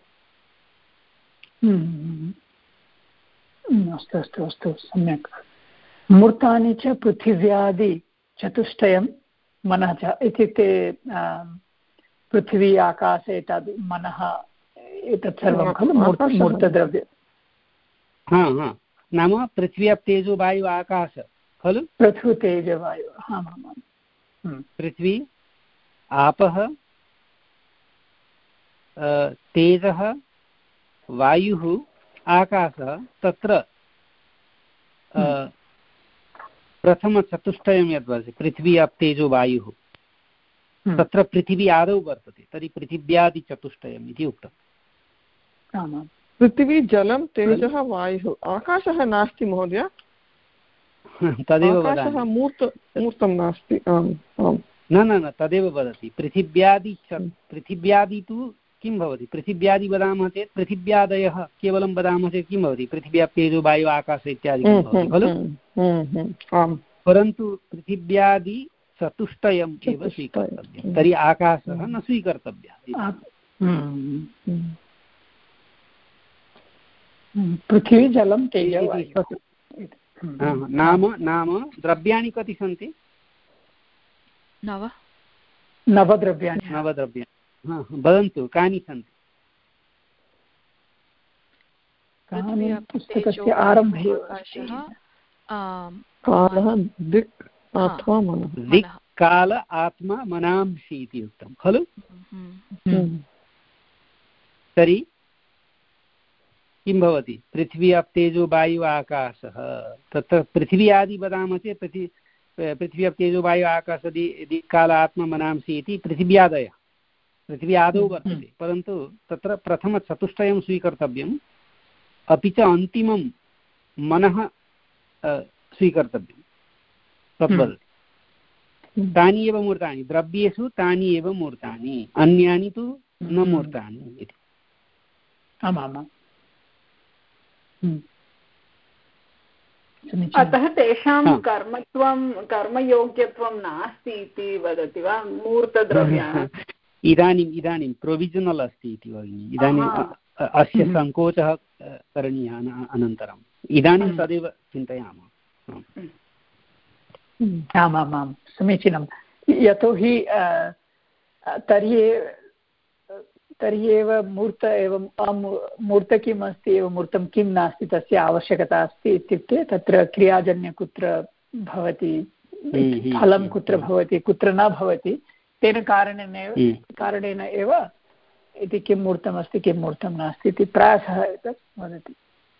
अस्तु अस्तु अस्तु सम्यक्। मूर्तानि च पृथिव्यादि चतुष्टयं मनः च इत्युक्ते पृथिवी आकाश एतद् मनः एतत् सर्वं खलु मूर्तद्रव्य। हा हा नाम पृथ्वी तेजो वायु आकाश खलु। पृथ्वी तेजो वायु पृथ्वी आपः तेजः वायुः आकाशः तत्र प्रथमचतुष्टयं यद्वर्तते पृथ्वी अप् तेजो वायुः तत्र पृथिवी आदौ वर्तते तर्हि पृथिव्यादिचतुष्टयम् इति उक्तम्। पृथिवी जलं तेजः वायुः आकाशः नास्ति महोदय। तदेव मूर्त मूर्तं नास्ति। न न न तदेव वदति पृथिव्यादि पृथिव्यादि तु किं भवति? पृथिव्यादि वदामः चेत् पृथिव्यादयः केवलं वदामः चेत् किं भवति? पृथिव्या तेजो वायु आकाश इत्यादिकं भवति खलु। परन्तु पृथिव्यादि चतुष्टयम् एव स्वीकर्तव्यं तर्हि आकाशः न स्वीकर्तव्यः। पृथिवी जलं तेजो नाम नाम द्रव्याणि कति सन्ति? नव नवद्रव्याणि नवद्रव्याणि वदन्तु कानि सन्ति? पुस्तकस्य आरम्भे दिक् अथवा मनः। दिक् काल आत्मा मनांसि इति उक्तं खलु। तर्हि किं भवति? पृथ्वी अप् तेजो वायु आकाशः तत्र पृथिवी आदि वदामः चेत् पृथि पृथ्वी अप् तेजो वायु आकाशदि काल आत्मा मनांसि इति पृथिव्यादयः पृथिवी आदौ वर्तते परन्तु तत्र प्रथमचतुष्टयं स्वीकर्तव्यम् अपि च अन्तिमं मनः स्वीकर्तव्यं तद्वदति। तानि एव मूर्तानि द्रव्येषु तानि एव मूर्तानि अन्यानि तु न मूर्तानि इति। आमामाम् अतः तेषां कर्मत्वं कर्मयोग्यत्वं नास्ति इति वदति वा मूर्तद्रव्याणाम्? इदानीम् इदानीं प्रोविजनल् अस्ति इति भगिनि। इदानीं अस्य सङ्कोचः करणीयः अनन्तरम् इदानीं तदेव चिन्तयामः। आमामां समीचीनं। यतोहि तर्हि तर्हि एव मूर्त एवम् अमूर्त किम् अस्ति एवं मूर्तं किं नास्ति तस्य आवश्यकता अस्ति इत्युक्ते तत्र क्रियाजन्य कुत्र भवति, फलं कुत्र भवति, कुत्र न भवति, तेन कारणेन एव कारणेन एव इति किं मूर्तमस्ति किं मूर्तं नास्ति इति प्रायशः एतत् वदति।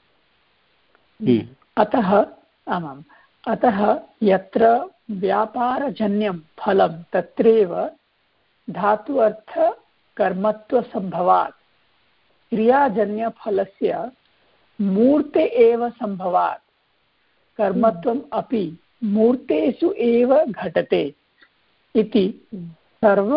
अतः आमाम् अतः यत्र व्यापारजन्यं फलं तत्रैव धातु अर्थ कर्मत्वसम्भवात् क्रियाजन्यफलस्य मूर्ते एव सम्भवात् कर्मत्वम् अपि मूर्तेषु एव घटते इति सर्व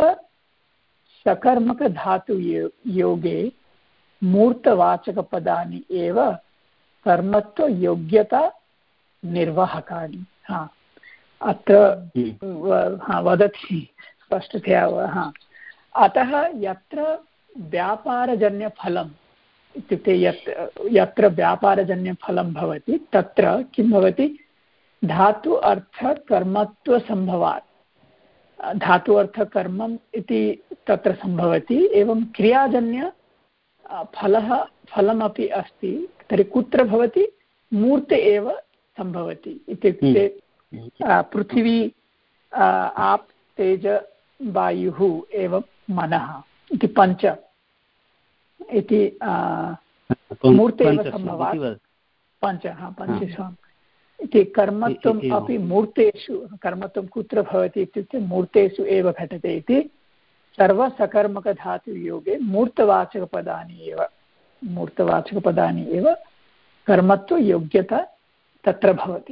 सकर्मकधातुयोगे मूर्तवाचकपदानि एव कर्मत्वयोग्यता निर्वाहकानि। हा अत्र हा वदति स्पष्टतया हा अतः यत्र व्यापारजन्यफलम् इत्युक्ते यत् यत्र व्यापारजन्यफलं भवति तत्र किं भवति धातु अर्थकर्मत्वसम्भवात् धातु अर्थकर्मम् इति तत्र सम्भवति एवं क्रियाजन्य फलः फलमपि अस्ति। तर्हि कुत्र भवति मूर्ते एव सम्भवति इत्युक्ते पृथिवी आप् तेज वायुः एवं मनः इति पञ्च इति मूर्ते एव सम्भवात् पञ्च हा पञ्चेषु इति कर्मत्वम् अपि मूर्तेषु कर्मत्वं कुत्र भवति इत्युक्ते मूर्तेषु एव घटते इति सर्वसकर्मकधातुयोगे मूर्तवाचकपदानि एव मूर्तवाचकपदानि एव कर्मत्वयोग्यता तत्र भवति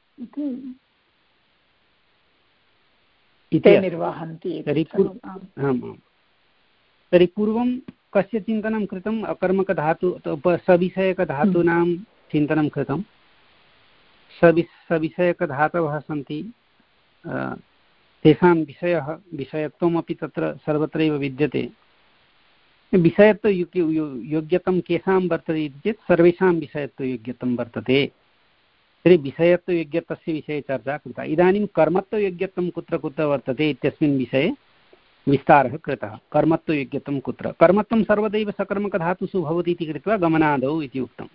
ते निर्वहन्ति। तर्हि पूर्वं कस्य चिन्तनं कृतम् अकर्मकधातु सविषयकधातूनां चिन्तनं कृतं। सवि सविषयकधातवः सन्ति तेषां विषयः विषयत्वमपि तत्र सर्वत्रैव विद्यते। विषयत्वयोग्यतं केषां वर्तते इति चेत् सर्वेषां विषयत्वयोग्यतं वर्तते। तर्हि विषयत्वयोग्यतस्य विषये चर्चा कृता। इदानीं कर्मत्वयोग्यत्वं कुत्र कुत्र वर्तते इत्यस्मिन् विषये विस्तारः कृतः। कर्मत्वयोग्यत्वं कुत्र कर्मत्वं सर्वदैव सकर्मकधातुषु भवति इति कृत्वा गमनादौ इति उक्तम्।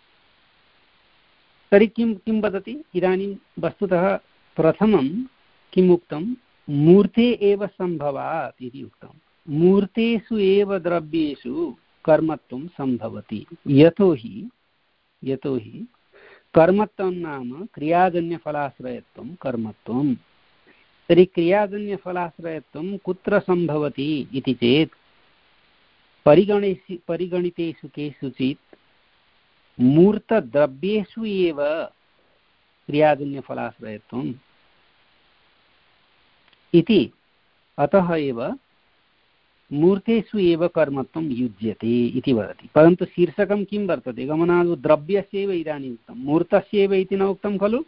तर्हि किं किं वदति इदानीं वस्तुतः प्रथमं किम् उक्तं मूर्ते एव सम्भवात् इति उक्तं। मूर्तेषु एव द्रव्येषु कर्मत्वं सम्भवति। यतोहि यतोहि कर्मत्वं नाम क्रियाजन्यफलाश्रयत्वं कर्मत्वं। तर्हि क्रियाजन्यफलाश्रयत्वं कुत्र सम्भवति इति चेत् परिगणेषु परिगणितेषु केषुचित् मूर्तद्रव्येषु एव क्रियाजन्यफलाश्रयत्वम् इति। अतः एव मूर्तेषु एव कर्मत्वं युज्यते इति वदति। परन्तु शीर्षकं किं वर्तते गमनादौ द्रव्यस्यैव इदानीम् उक्तं मूर्तस्यैव इति न उक्तं खलु।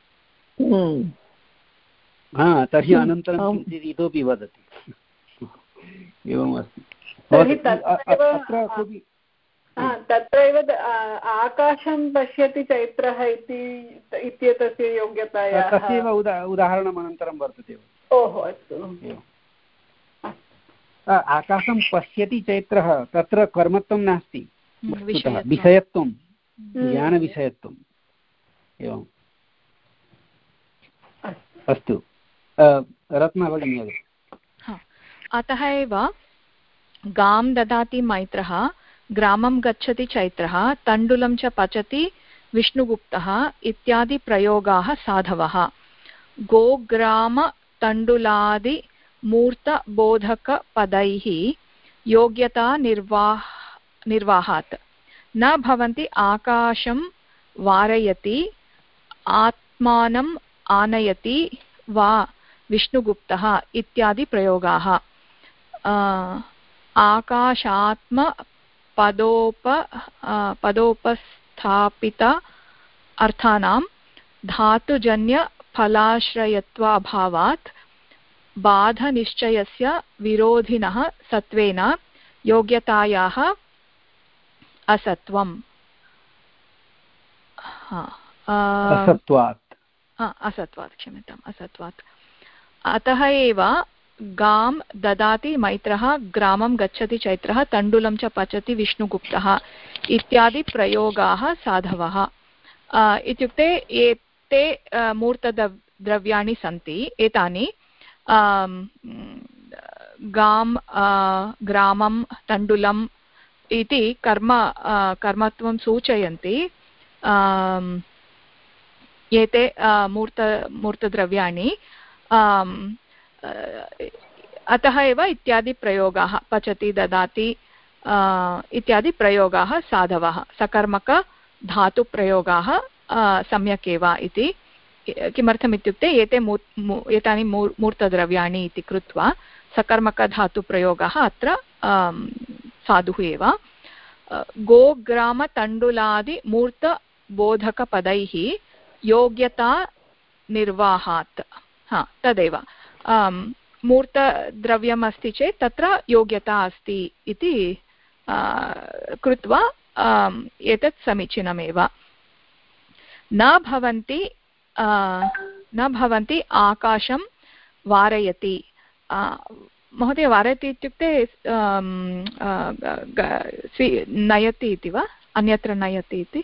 हा तर्हि अनन्तरं किञ्चित् इतोपि वदति। एवमस्ति। तत्रैव आकाशं पश्यति चैत्रः इत्येतस्य योग्यतायाः तस्यैव उदाहरणम् अनन्तरं वर्तते। ओहो अस्तु। आकाशं पश्यति चैत्रः तत्र कर्मत्वं नास्ति विषयत्वं ज्ञानविषयत्वम्। एवम् अस्तु रत्ना भगिनी। अतः एव गां ददाति मैत्रः ग्रामं गच्छति चैत्रः तण्डुलं च पचति विष्णुगुप्तः इत्यादि प्रयोगाः साधवः। गोग्राम तण्डुलादि मूर्तबोधकपदैः योग्यता निर्वाह निर्वाहात् न भवन्ति आकाशं वारयति आत्मानम् आनयति वा विष्णुगुप्तः इत्यादि प्रयोगाः। आकाशात्म पदोप पदोपस्थापित अर्थानां धातुजन्यफलाश्रयत्वाभावात् बाधनिश्चयस्य विरोधिनः सत्वेन योग्यतायाः असत्वम् असत्वात् असत्वात् क्षम्यताम् असत्वात् अतः एव गां ददाति मैत्रः ग्रामं गच्छति चैत्रः तण्डुलं च पचति विष्णुगुप्तः इत्यादि प्रयोगाः साधवः इत्युक्ते एते मूर्तद्रव्याणि सन्ति एतानि गां ग्रामं तण्डुलम् इति कर्म कर्मत्वं सूचयन्ति एते मूर्त मूर्तद्रव्याणि अतः एव इत्यादि प्रयोगाः पचति ददाति इत्यादि प्रयोगाः साधवः सकर्मकधातुप्रयोगाः सम्यक् एव इति किमर्थमित्युक्ते एते मू एतानि मू मूर्तद्रव्याणि इति कृत्वा सकर्मकधातुप्रयोगः अत्र साधुः एव गोग्रामतण्डुलादिमूर्तबोधकपदैः योग्यता निर्वाहात् हा तदेव मूर्तद्रव्यम् अस्ति चेत् तत्र योग्यता अस्ति इति कृत्वा एतत् समीचीनमेव न भवन्ति न भवन्ति आकाशं वारयति महोदय वारयति इत्युक्ते नयति इति वा अन्यत्र नयति इति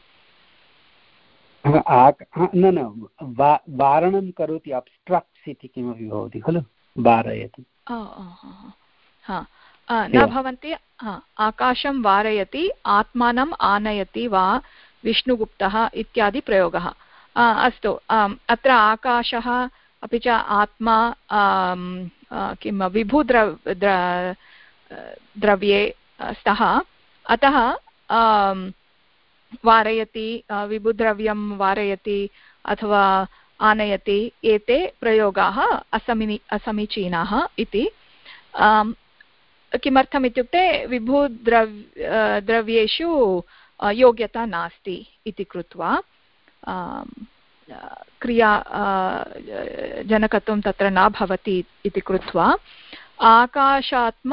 न न वारणं करोति अब्स्ट्रक्ट्स् इति किमपि भवति खलु वारयति न भवन्ति आकाशं वारयति आत्मानम् आनयति वा विष्णुगुप्तः इत्यादि प्रयोगः अस्तु अत्र आकाशः अपि च आत्मा किं विभुद्रव द्रव्ये स्तः अतः वारयति विभुद्रव्यं वारयति अथवा आनयति एते प्रयोगाः असमी असमीचीनाः इति किमर्थम् इत्युक्ते विभुद्रव् द्रव्येषु योग्यता नास्ति इति कृत्वा क्रिया जनकत्वं तत्र न भवति इति कृत्वा आकाशात्म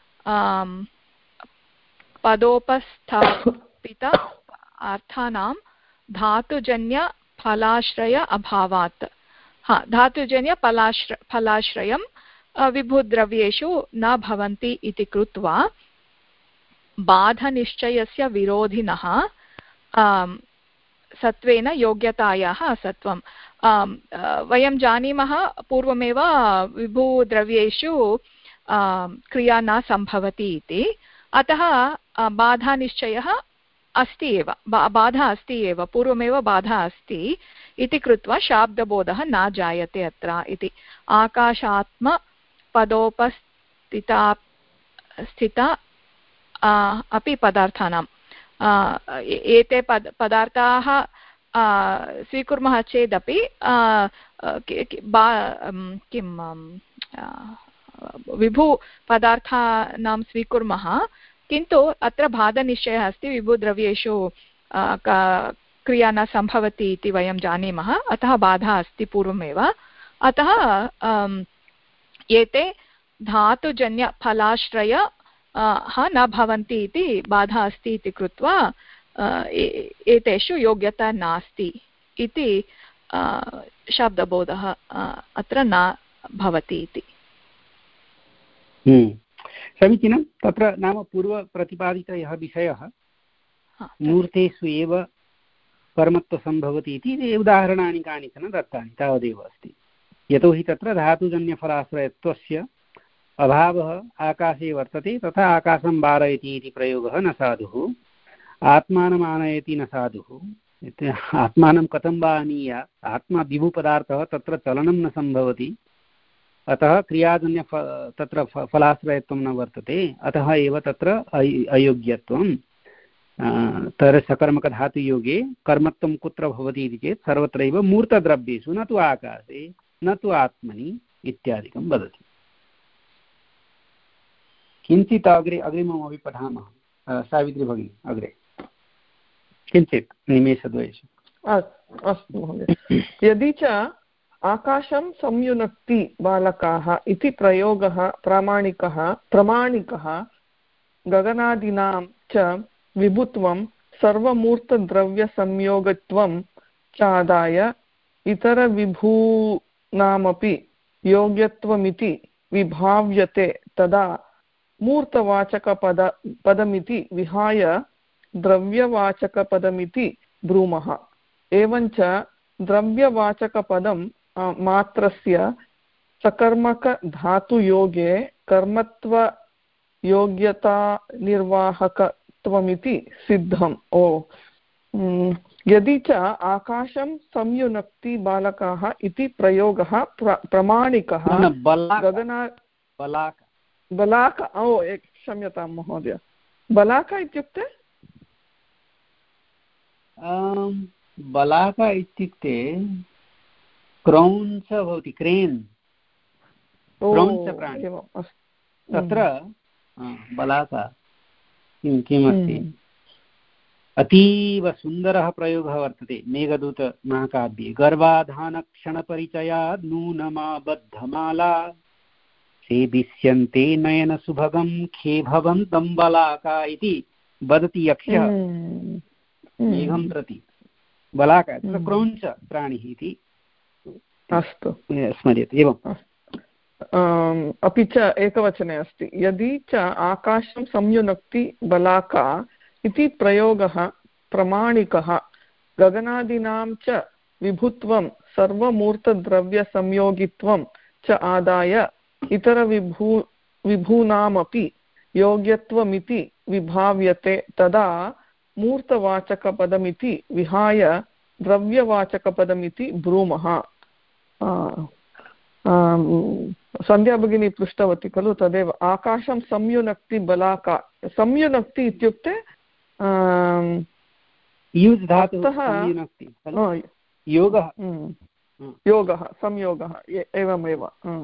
पदोपस्थापित अर्थानां धातुजन्यफलाश्रय अभावात् हा धातुजन्यफलाश्र फलाश्रयं विभुद्रव्येषु न भवन्ति इति कृत्वा बाधनिश्चयस्य विरोधिनः सत्त्वेन योग्यतायाः असत्वं वयं जानीमः पूर्वमेव विभुद्रव्येषु क्रिया न सम्भवति इति अतः बाधानिश्चयः अस्ति एव बाधा अस्ति एव पूर्वमेव बाधा अस्ति इति कृत्वा शाब्दबोधः न जायते अत्र इति आकाशात्म पदोपस्थिता स्थिता अपि पदार्थानां एते पद पदार्थाः स्वीकुर्मः चेदपि किं विभुपदार्थानां स्वीकुर्मः किन्तु अत्र बाधनिश्चयः अस्ति विभुद्रव्येषु क्रिया न सम्भवति इति वयं जानीमः अतः बाधा अस्ति पूर्वमेव अतः एते धातुजन्यफलाश्रय न भवन्ति इति बाधा अस्ति इति कृत्वा एतेषु योग्यता नास्ति इति शब्दबोधः अत्र न भवति इति समीचीनं तत्र नाम पूर्वप्रतिपादितः यः विषयः मूर्तेषु एव कर्मत्वसम्भवति इति उदाहरणानि कानिचन दत्तानि तावदेव अस्ति यतोहि तत्र धातुजन्यफलाश्रयत्वस्य अभावः आकाशे वर्तते तथा आकाशं वारयति इति प्रयोगः न साधुः आत्मानम् आनयति न साधुः आत्मानं कथं वा आनीय आत्मा विभुपदार्थः तत्र चलनं न सम्भवति अतः क्रियाजन्य तत्र फलाश्रयत्वं न वर्तते अतः एव तत्र अयोग्यत्वं तर्हि सकर्मकधातुयोगे कर्मत्वं कुत्र भवति इति चेत् सर्वत्रैव मूर्तद्रव्येषु न तु आकाशे न तु आत्मनि इत्यादिकं वदति किञ्चित् अग्रे अग्रिममपि पठामः सावित्री भगिनी अग्रे किञ्चित् निमेषद्वयेषु अस्तु महोदय यदि च आकाशं संयुनक्ति बालकाः इति प्रयोगः प्रामाणिकः प्रमाणिकः गगनादीनां च विभुत्वं सर्वमूर्तद्रव्यसंयोगत्वं चादाय इतरविभूनामपि योग्यत्वमिति विभाव्यते तदा मूर्तवाचकपद पदमिति विहाय द्रव्यवाचकपदमिति ब्रूमः। एवञ्च द्रव्यवाचकपदं मात्रस्य सकर्मकधातुयोगे कर्मत्वयोग्यतानिर्वाहकत्वमिति सिद्धम्। ओ यदि च आकाशं संयुनक्ति बालकाः इति प्रयोगः प्र प्रमाणिकः गगना बलाक बलाक ओ क्षम्यतां महोदय बलाक इत्युक्ते बलाक इत्युक्ते क्रौञ्च भवति क्रेन् क्रौञ्च प्राणी तत्र बलाक किं किमस्ति अतीव सुन्दरः प्रयोगः वर्तते मेघदूत महाकाव्ये गर्भाधानक्षणपरिचयात् नूनमाबद्धमाला सेविष्यन्ते नयनसुभगं खे भवन्तं बलाका इति वदति यक्षः मेघं प्रति बलाका तत्र क्रौञ्च प्राणिः इति अस्तु स्मर्यते एवं अपि च एकवचने अस्ति यदि च आकाशं संयुनक्ति बलाका इति प्रयोगः प्रमाणिकः गगनादीनां च विभुत्वं सर्वमूर्तद्रव्यसंयोगित्वं च आदाय इतरविभू विभूनामपि योग्यत्वमिति विभाव्यते तदा मूर्तवाचकपदमिति विहाय द्रव्यवाचकपदमिति ब्रूमः। सन्ध्या भगिनी पृष्टवती खलु तदेव आकाशं संयुनक्ति बलाका संयुनक्ति इत्युक्ते योगः योगः संयोगः एवमेव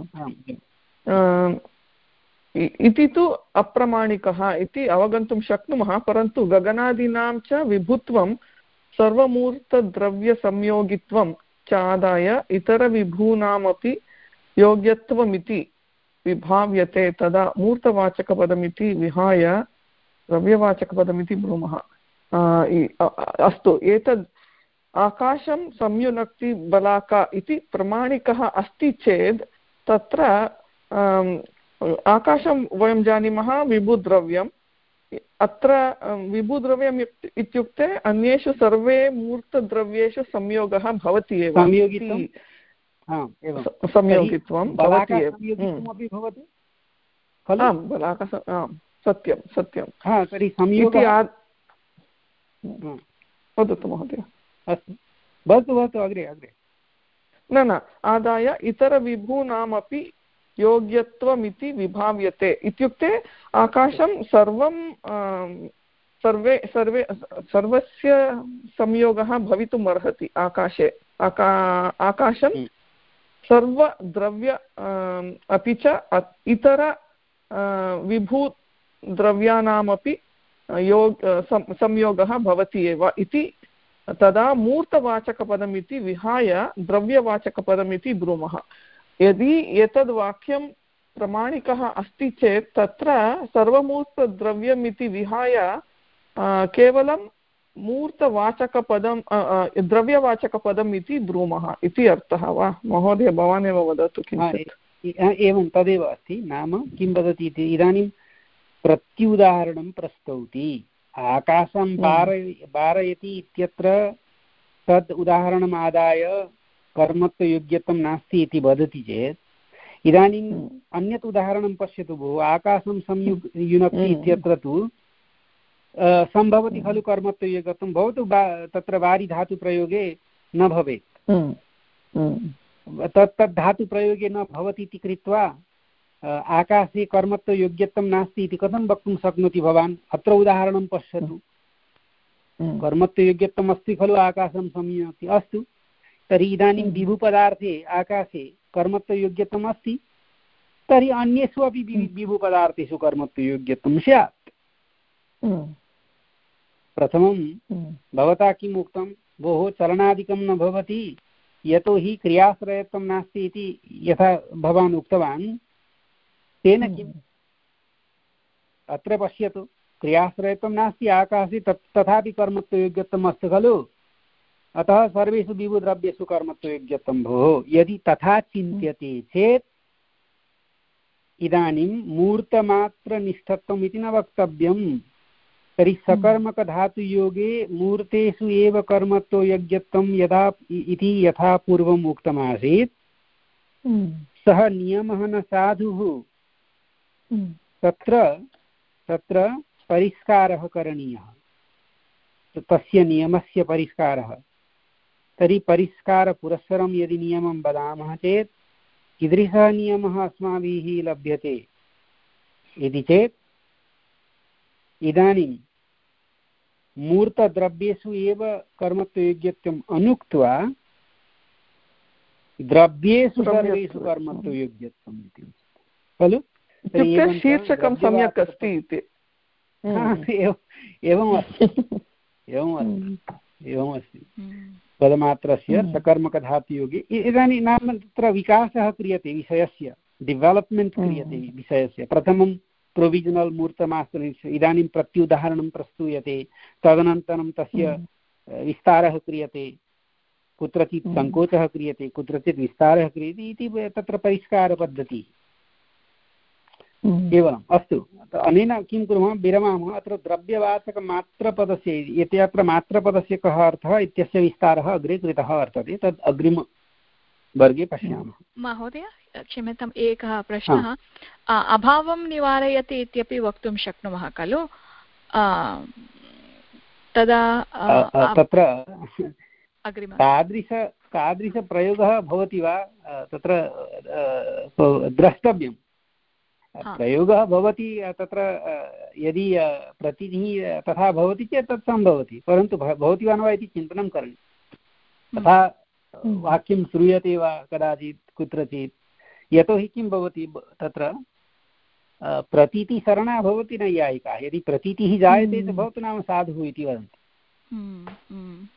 इति तु अप्रमाणिकः इति अवगन्तुं शक्नुमः परन्तु गगनादीनां च विभुत्वं सर्वमूर्तद्रव्यसंयोगित्वं च आदाय इतरविभूनामपि योग्यत्वमिति विभाव्यते तदा मूर्तवाचकपदमिति विहाय द्रव्यवाचकपदमिति ब्रूमः। अस्तु एतद् आकाशं संयुनक्ति बलाका इति प्रमाणिकः अस्ति चेत् तत्र आकाशं वयं जानीमः विभुद्रव्यम् अत्र विभुद्रव्यम् इत्युक्ते अन्येषु सर्वे मूर्तद्रव्येषु संयोगः भवति एव संयोगित्वं भवति एव बलाक सत्यं सत्यं तर्हि संयोगः वदतु महोदय अस्तु भवतु भवतु अग्रे अग्रे न न आदाय इतरविभूनामपि योग्यत्वमिति विभाव्यते इत्युक्ते आकाशं सर्वं सर्वे सर्वे सर्वस्य संयोगः भवितुम् अर्हति आकाशे आका आकाशं सर्वद्रव्य अपि च इतर विभूद्रव्याणामपि योग संयोगः भवति एव इति तदा मूर्तवाचकपदमिति विहाय द्रव्यवाचकपदमिति ब्रूमः। यदि एतद् वाक्यं प्रमाणिकः अस्ति चेत् तत्र सर्वमूर्तद्रव्यमिति विहाय केवलं मूर्तवाचकपदं द्रव्यवाचकपदम् इति ब्रूमः इति अर्थः वा महोदय भवान् एव वदतु किञ्चित्। एवं तदेव अस्ति नाम किं वदति इति इदानीं प्रत्युदाहरणं प्रस्तौति आकाशं पारय पारयति इत्यत्र तद् उदाहरणम् आदाय कर्मत्वयोग्यत्वं नास्ति इति वदति चेत् इदानीम् अन्यत् उदाहरणं पश्यतु भोः आकाशं संयुनक्ति इत्यत्र तु सम्भवति खलु कर्मत्वयोग्यत्वं भवतु तत्र वारि धातुप्रयोगे न भवेत् तत् तद् धातुप्रयोगे न भवति इति कृत्वा आकाशे कर्मत्वयोग्यत्वं नास्ति इति कथं वक्तुं शक्नोति भवान् अत्र उदाहरणं पश्यतु कर्मत्वयोग्यत्वम् अस्ति खलु आकाशं संयुनक्ति अस्तु तर्हि इदानीं विभुपदार्थे आकाशे कर्मत्वयोग्यत्वम् अस्ति तर्हि अन्येषु अपि विभुपदार्थेषु कर्मत्वयोग्यत्वं स्यात्। प्रथमं भवता किम् उक्तं भोः चलनादिकं न भवति यतोहि क्रियाश्रयत्वं नास्ति इति यथा भवान् उक्तवान् तेन किम् अत्र पश्यतु क्रियाश्रयत्वं नास्ति आकाशे तत् तथापि कर्मत्वयोग्यत्वम् अस्ति खलु अतः सर्वेषु विभुद्रव्येषु कर्मत्वयोग्यत्वं भोः यदि तथा चिन्त्यते चेत् इदानीं मूर्तमात्रनिष्ठत्वम् इति न वक्तव्यम् तर्हि सकर्मकधातुयोगे मूर्तेषु एव कर्मत्वयोग्यत्वं यदा इति यथा पूर्वम् उक्तमासीत् सः नियमः न साधुः तत्र तत्र परिष्कारः करणीयः तस्य नियमस्य परिष्कारः तर्हि परिष्कारपुरस्सरं यदि नियमं वदामः चेत् कीदृशः नियमः अस्माभिः लभ्यते इति चेत् इदानीं मूर्तद्रव्येषु एव कर्मत्वयोग्यत्वम् अनुक्त्वा द्रव्येषु सर्वेषु कर्मत्वयोग्यत्वम् इति खलु शीर्षकं सम्यक् अस्ति इति एवम् अस्ति एवम् अस्ति एवम् अस्ति पदमात्रस्य सकर्मकधातुयोगे इदानीं नाम तत्र विकासः क्रियते विषयस्य डेवलप्मेण्ट् क्रियते विषयस्य प्रथमं प्रोविजनल् मूर्तमात्रस्य इदानीं प्रत्युदाहरणं प्रस्तूयते तदनन्तरं तस्य विस्तारः क्रियते कुत्रचित् सङ्कोचः क्रियते कुत्रचित् विस्तारः क्रियते इति तत्र परिष्कारपद्धतिः केवलम् अस्तु अनेन किं कुर्मः विरमामः अत्र द्रव्यवाचकमात्रपदस्य यत् अत्र मात्रपदस्य कः अर्थः इत्यस्य विस्तारः अग्रे कृतः वर्तते तद् अग्रिमवर्गे पश्यामः महोदय क्षम्यताम् एकः प्रश्नः अभावं निवारयति इत्यपि वक्तुं शक्नुमः खलु तदा तत्र तादृश तादृशप्रयोगः भवति वा तत्र द्रष्टव्यं प्रयोगः भवति तत्र यदि प्रतिनिधिः तथा भवति चेत् तत् सम्भवति परन्तु भवति वा न वा इति चिन्तनं करणीयं तथा वाक्यं श्रूयते वा कदाचित् कुत्रचित् यतोहि किं भवति तत्र प्रतीतिशरणा भवति नैयायिकाः यदि प्रतीतिः जायते चेत् भवतु नाम साधुः इति वदन्ति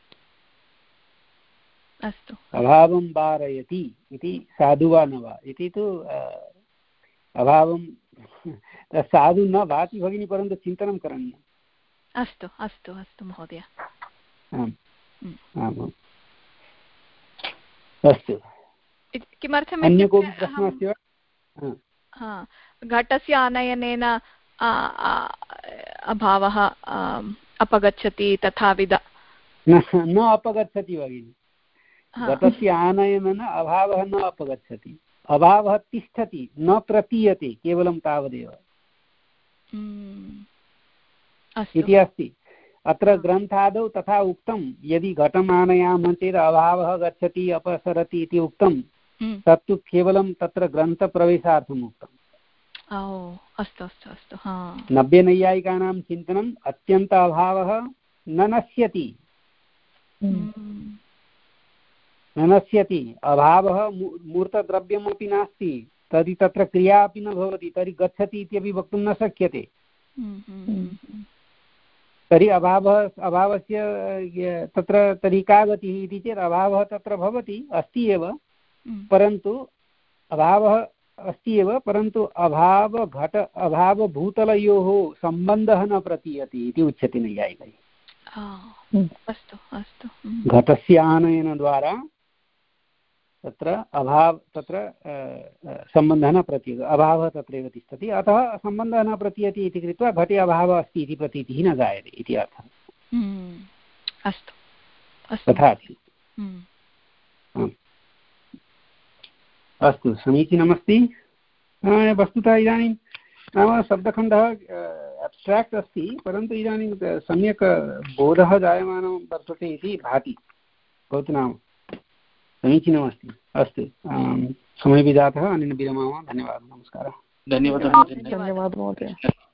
अस्तु अभावं वारयति इति साधु वा न वा इति तु अभावं साधु न भाति भगिनी परन्तु चिन्तनं करणीयम् अस्तु अस्तु अस्तु महोदय आम् आम् अस्तु किमर्थम् अन्य कोऽपि प्रश्नः अस्ति वा घटस्य आनयनेन अभावः अपगच्छति तथाविध न अपगच्छति भगिनी घटस्य आनयनेन अभावः न अपगच्छति अभावः तिष्ठति न प्रतीयते केवलं तावदेव इति अस्ति अत्र ग्रन्थादौ तथा उक्तं यदि घटम् आनयामः चेत् अभावः गच्छति अपसरति इति उक्तं तत्तु केवलं तत्र ग्रन्थप्रवेशार्थम् उक्तम् अस्तु अस्तु अस्तु नव्यनैयायिकानां चिन्तनम् अत्यन्त अभावः न नश्यति न नश्यति अभावः मूर्तद्रव्यमपि नास्ति तर्हि तत्र क्रिया अपि न भवति तर्हि गच्छति इत्यपि वक्तुं न शक्यते तर्हि अभावः अभावस्य तत्र तर्हि का गतिः इति चेत् अभावः तत्र भवति अस्ति एव परन्तु अभावः अस्ति एव परन्तु अभावघट अभावभूतलयोः सम्बन्धः न प्रतीयते इति उच्यते नैयायिकैः अस्तु अस्तु घटस्य आनयनद्वारा तत्र अभाव तत्र सम्बन्धः न प्रतीयते अभावः तत्रैव तिष्ठति अतः सम्बन्धः न प्रतीयते इति कृत्वा घटे अभावः अस्ति इति प्रतीतिः न जायते इति अर्थः अस्तु तथा अस्ति अस्तु समीचीनमस्ति वस्तुतः इदानीं नाम शब्दखण्डः अब्स्ट्राक्ट् अस्ति परन्तु इदानीं सम्यक् बोधः जायमानं वर्तते इति भाति भवतु नाम समीचीनमस्ति अस्तु समयः जातः अनेन विरमामः धन्यवादः नमस्कारः धन्यवादः धन्यवादः महोदय।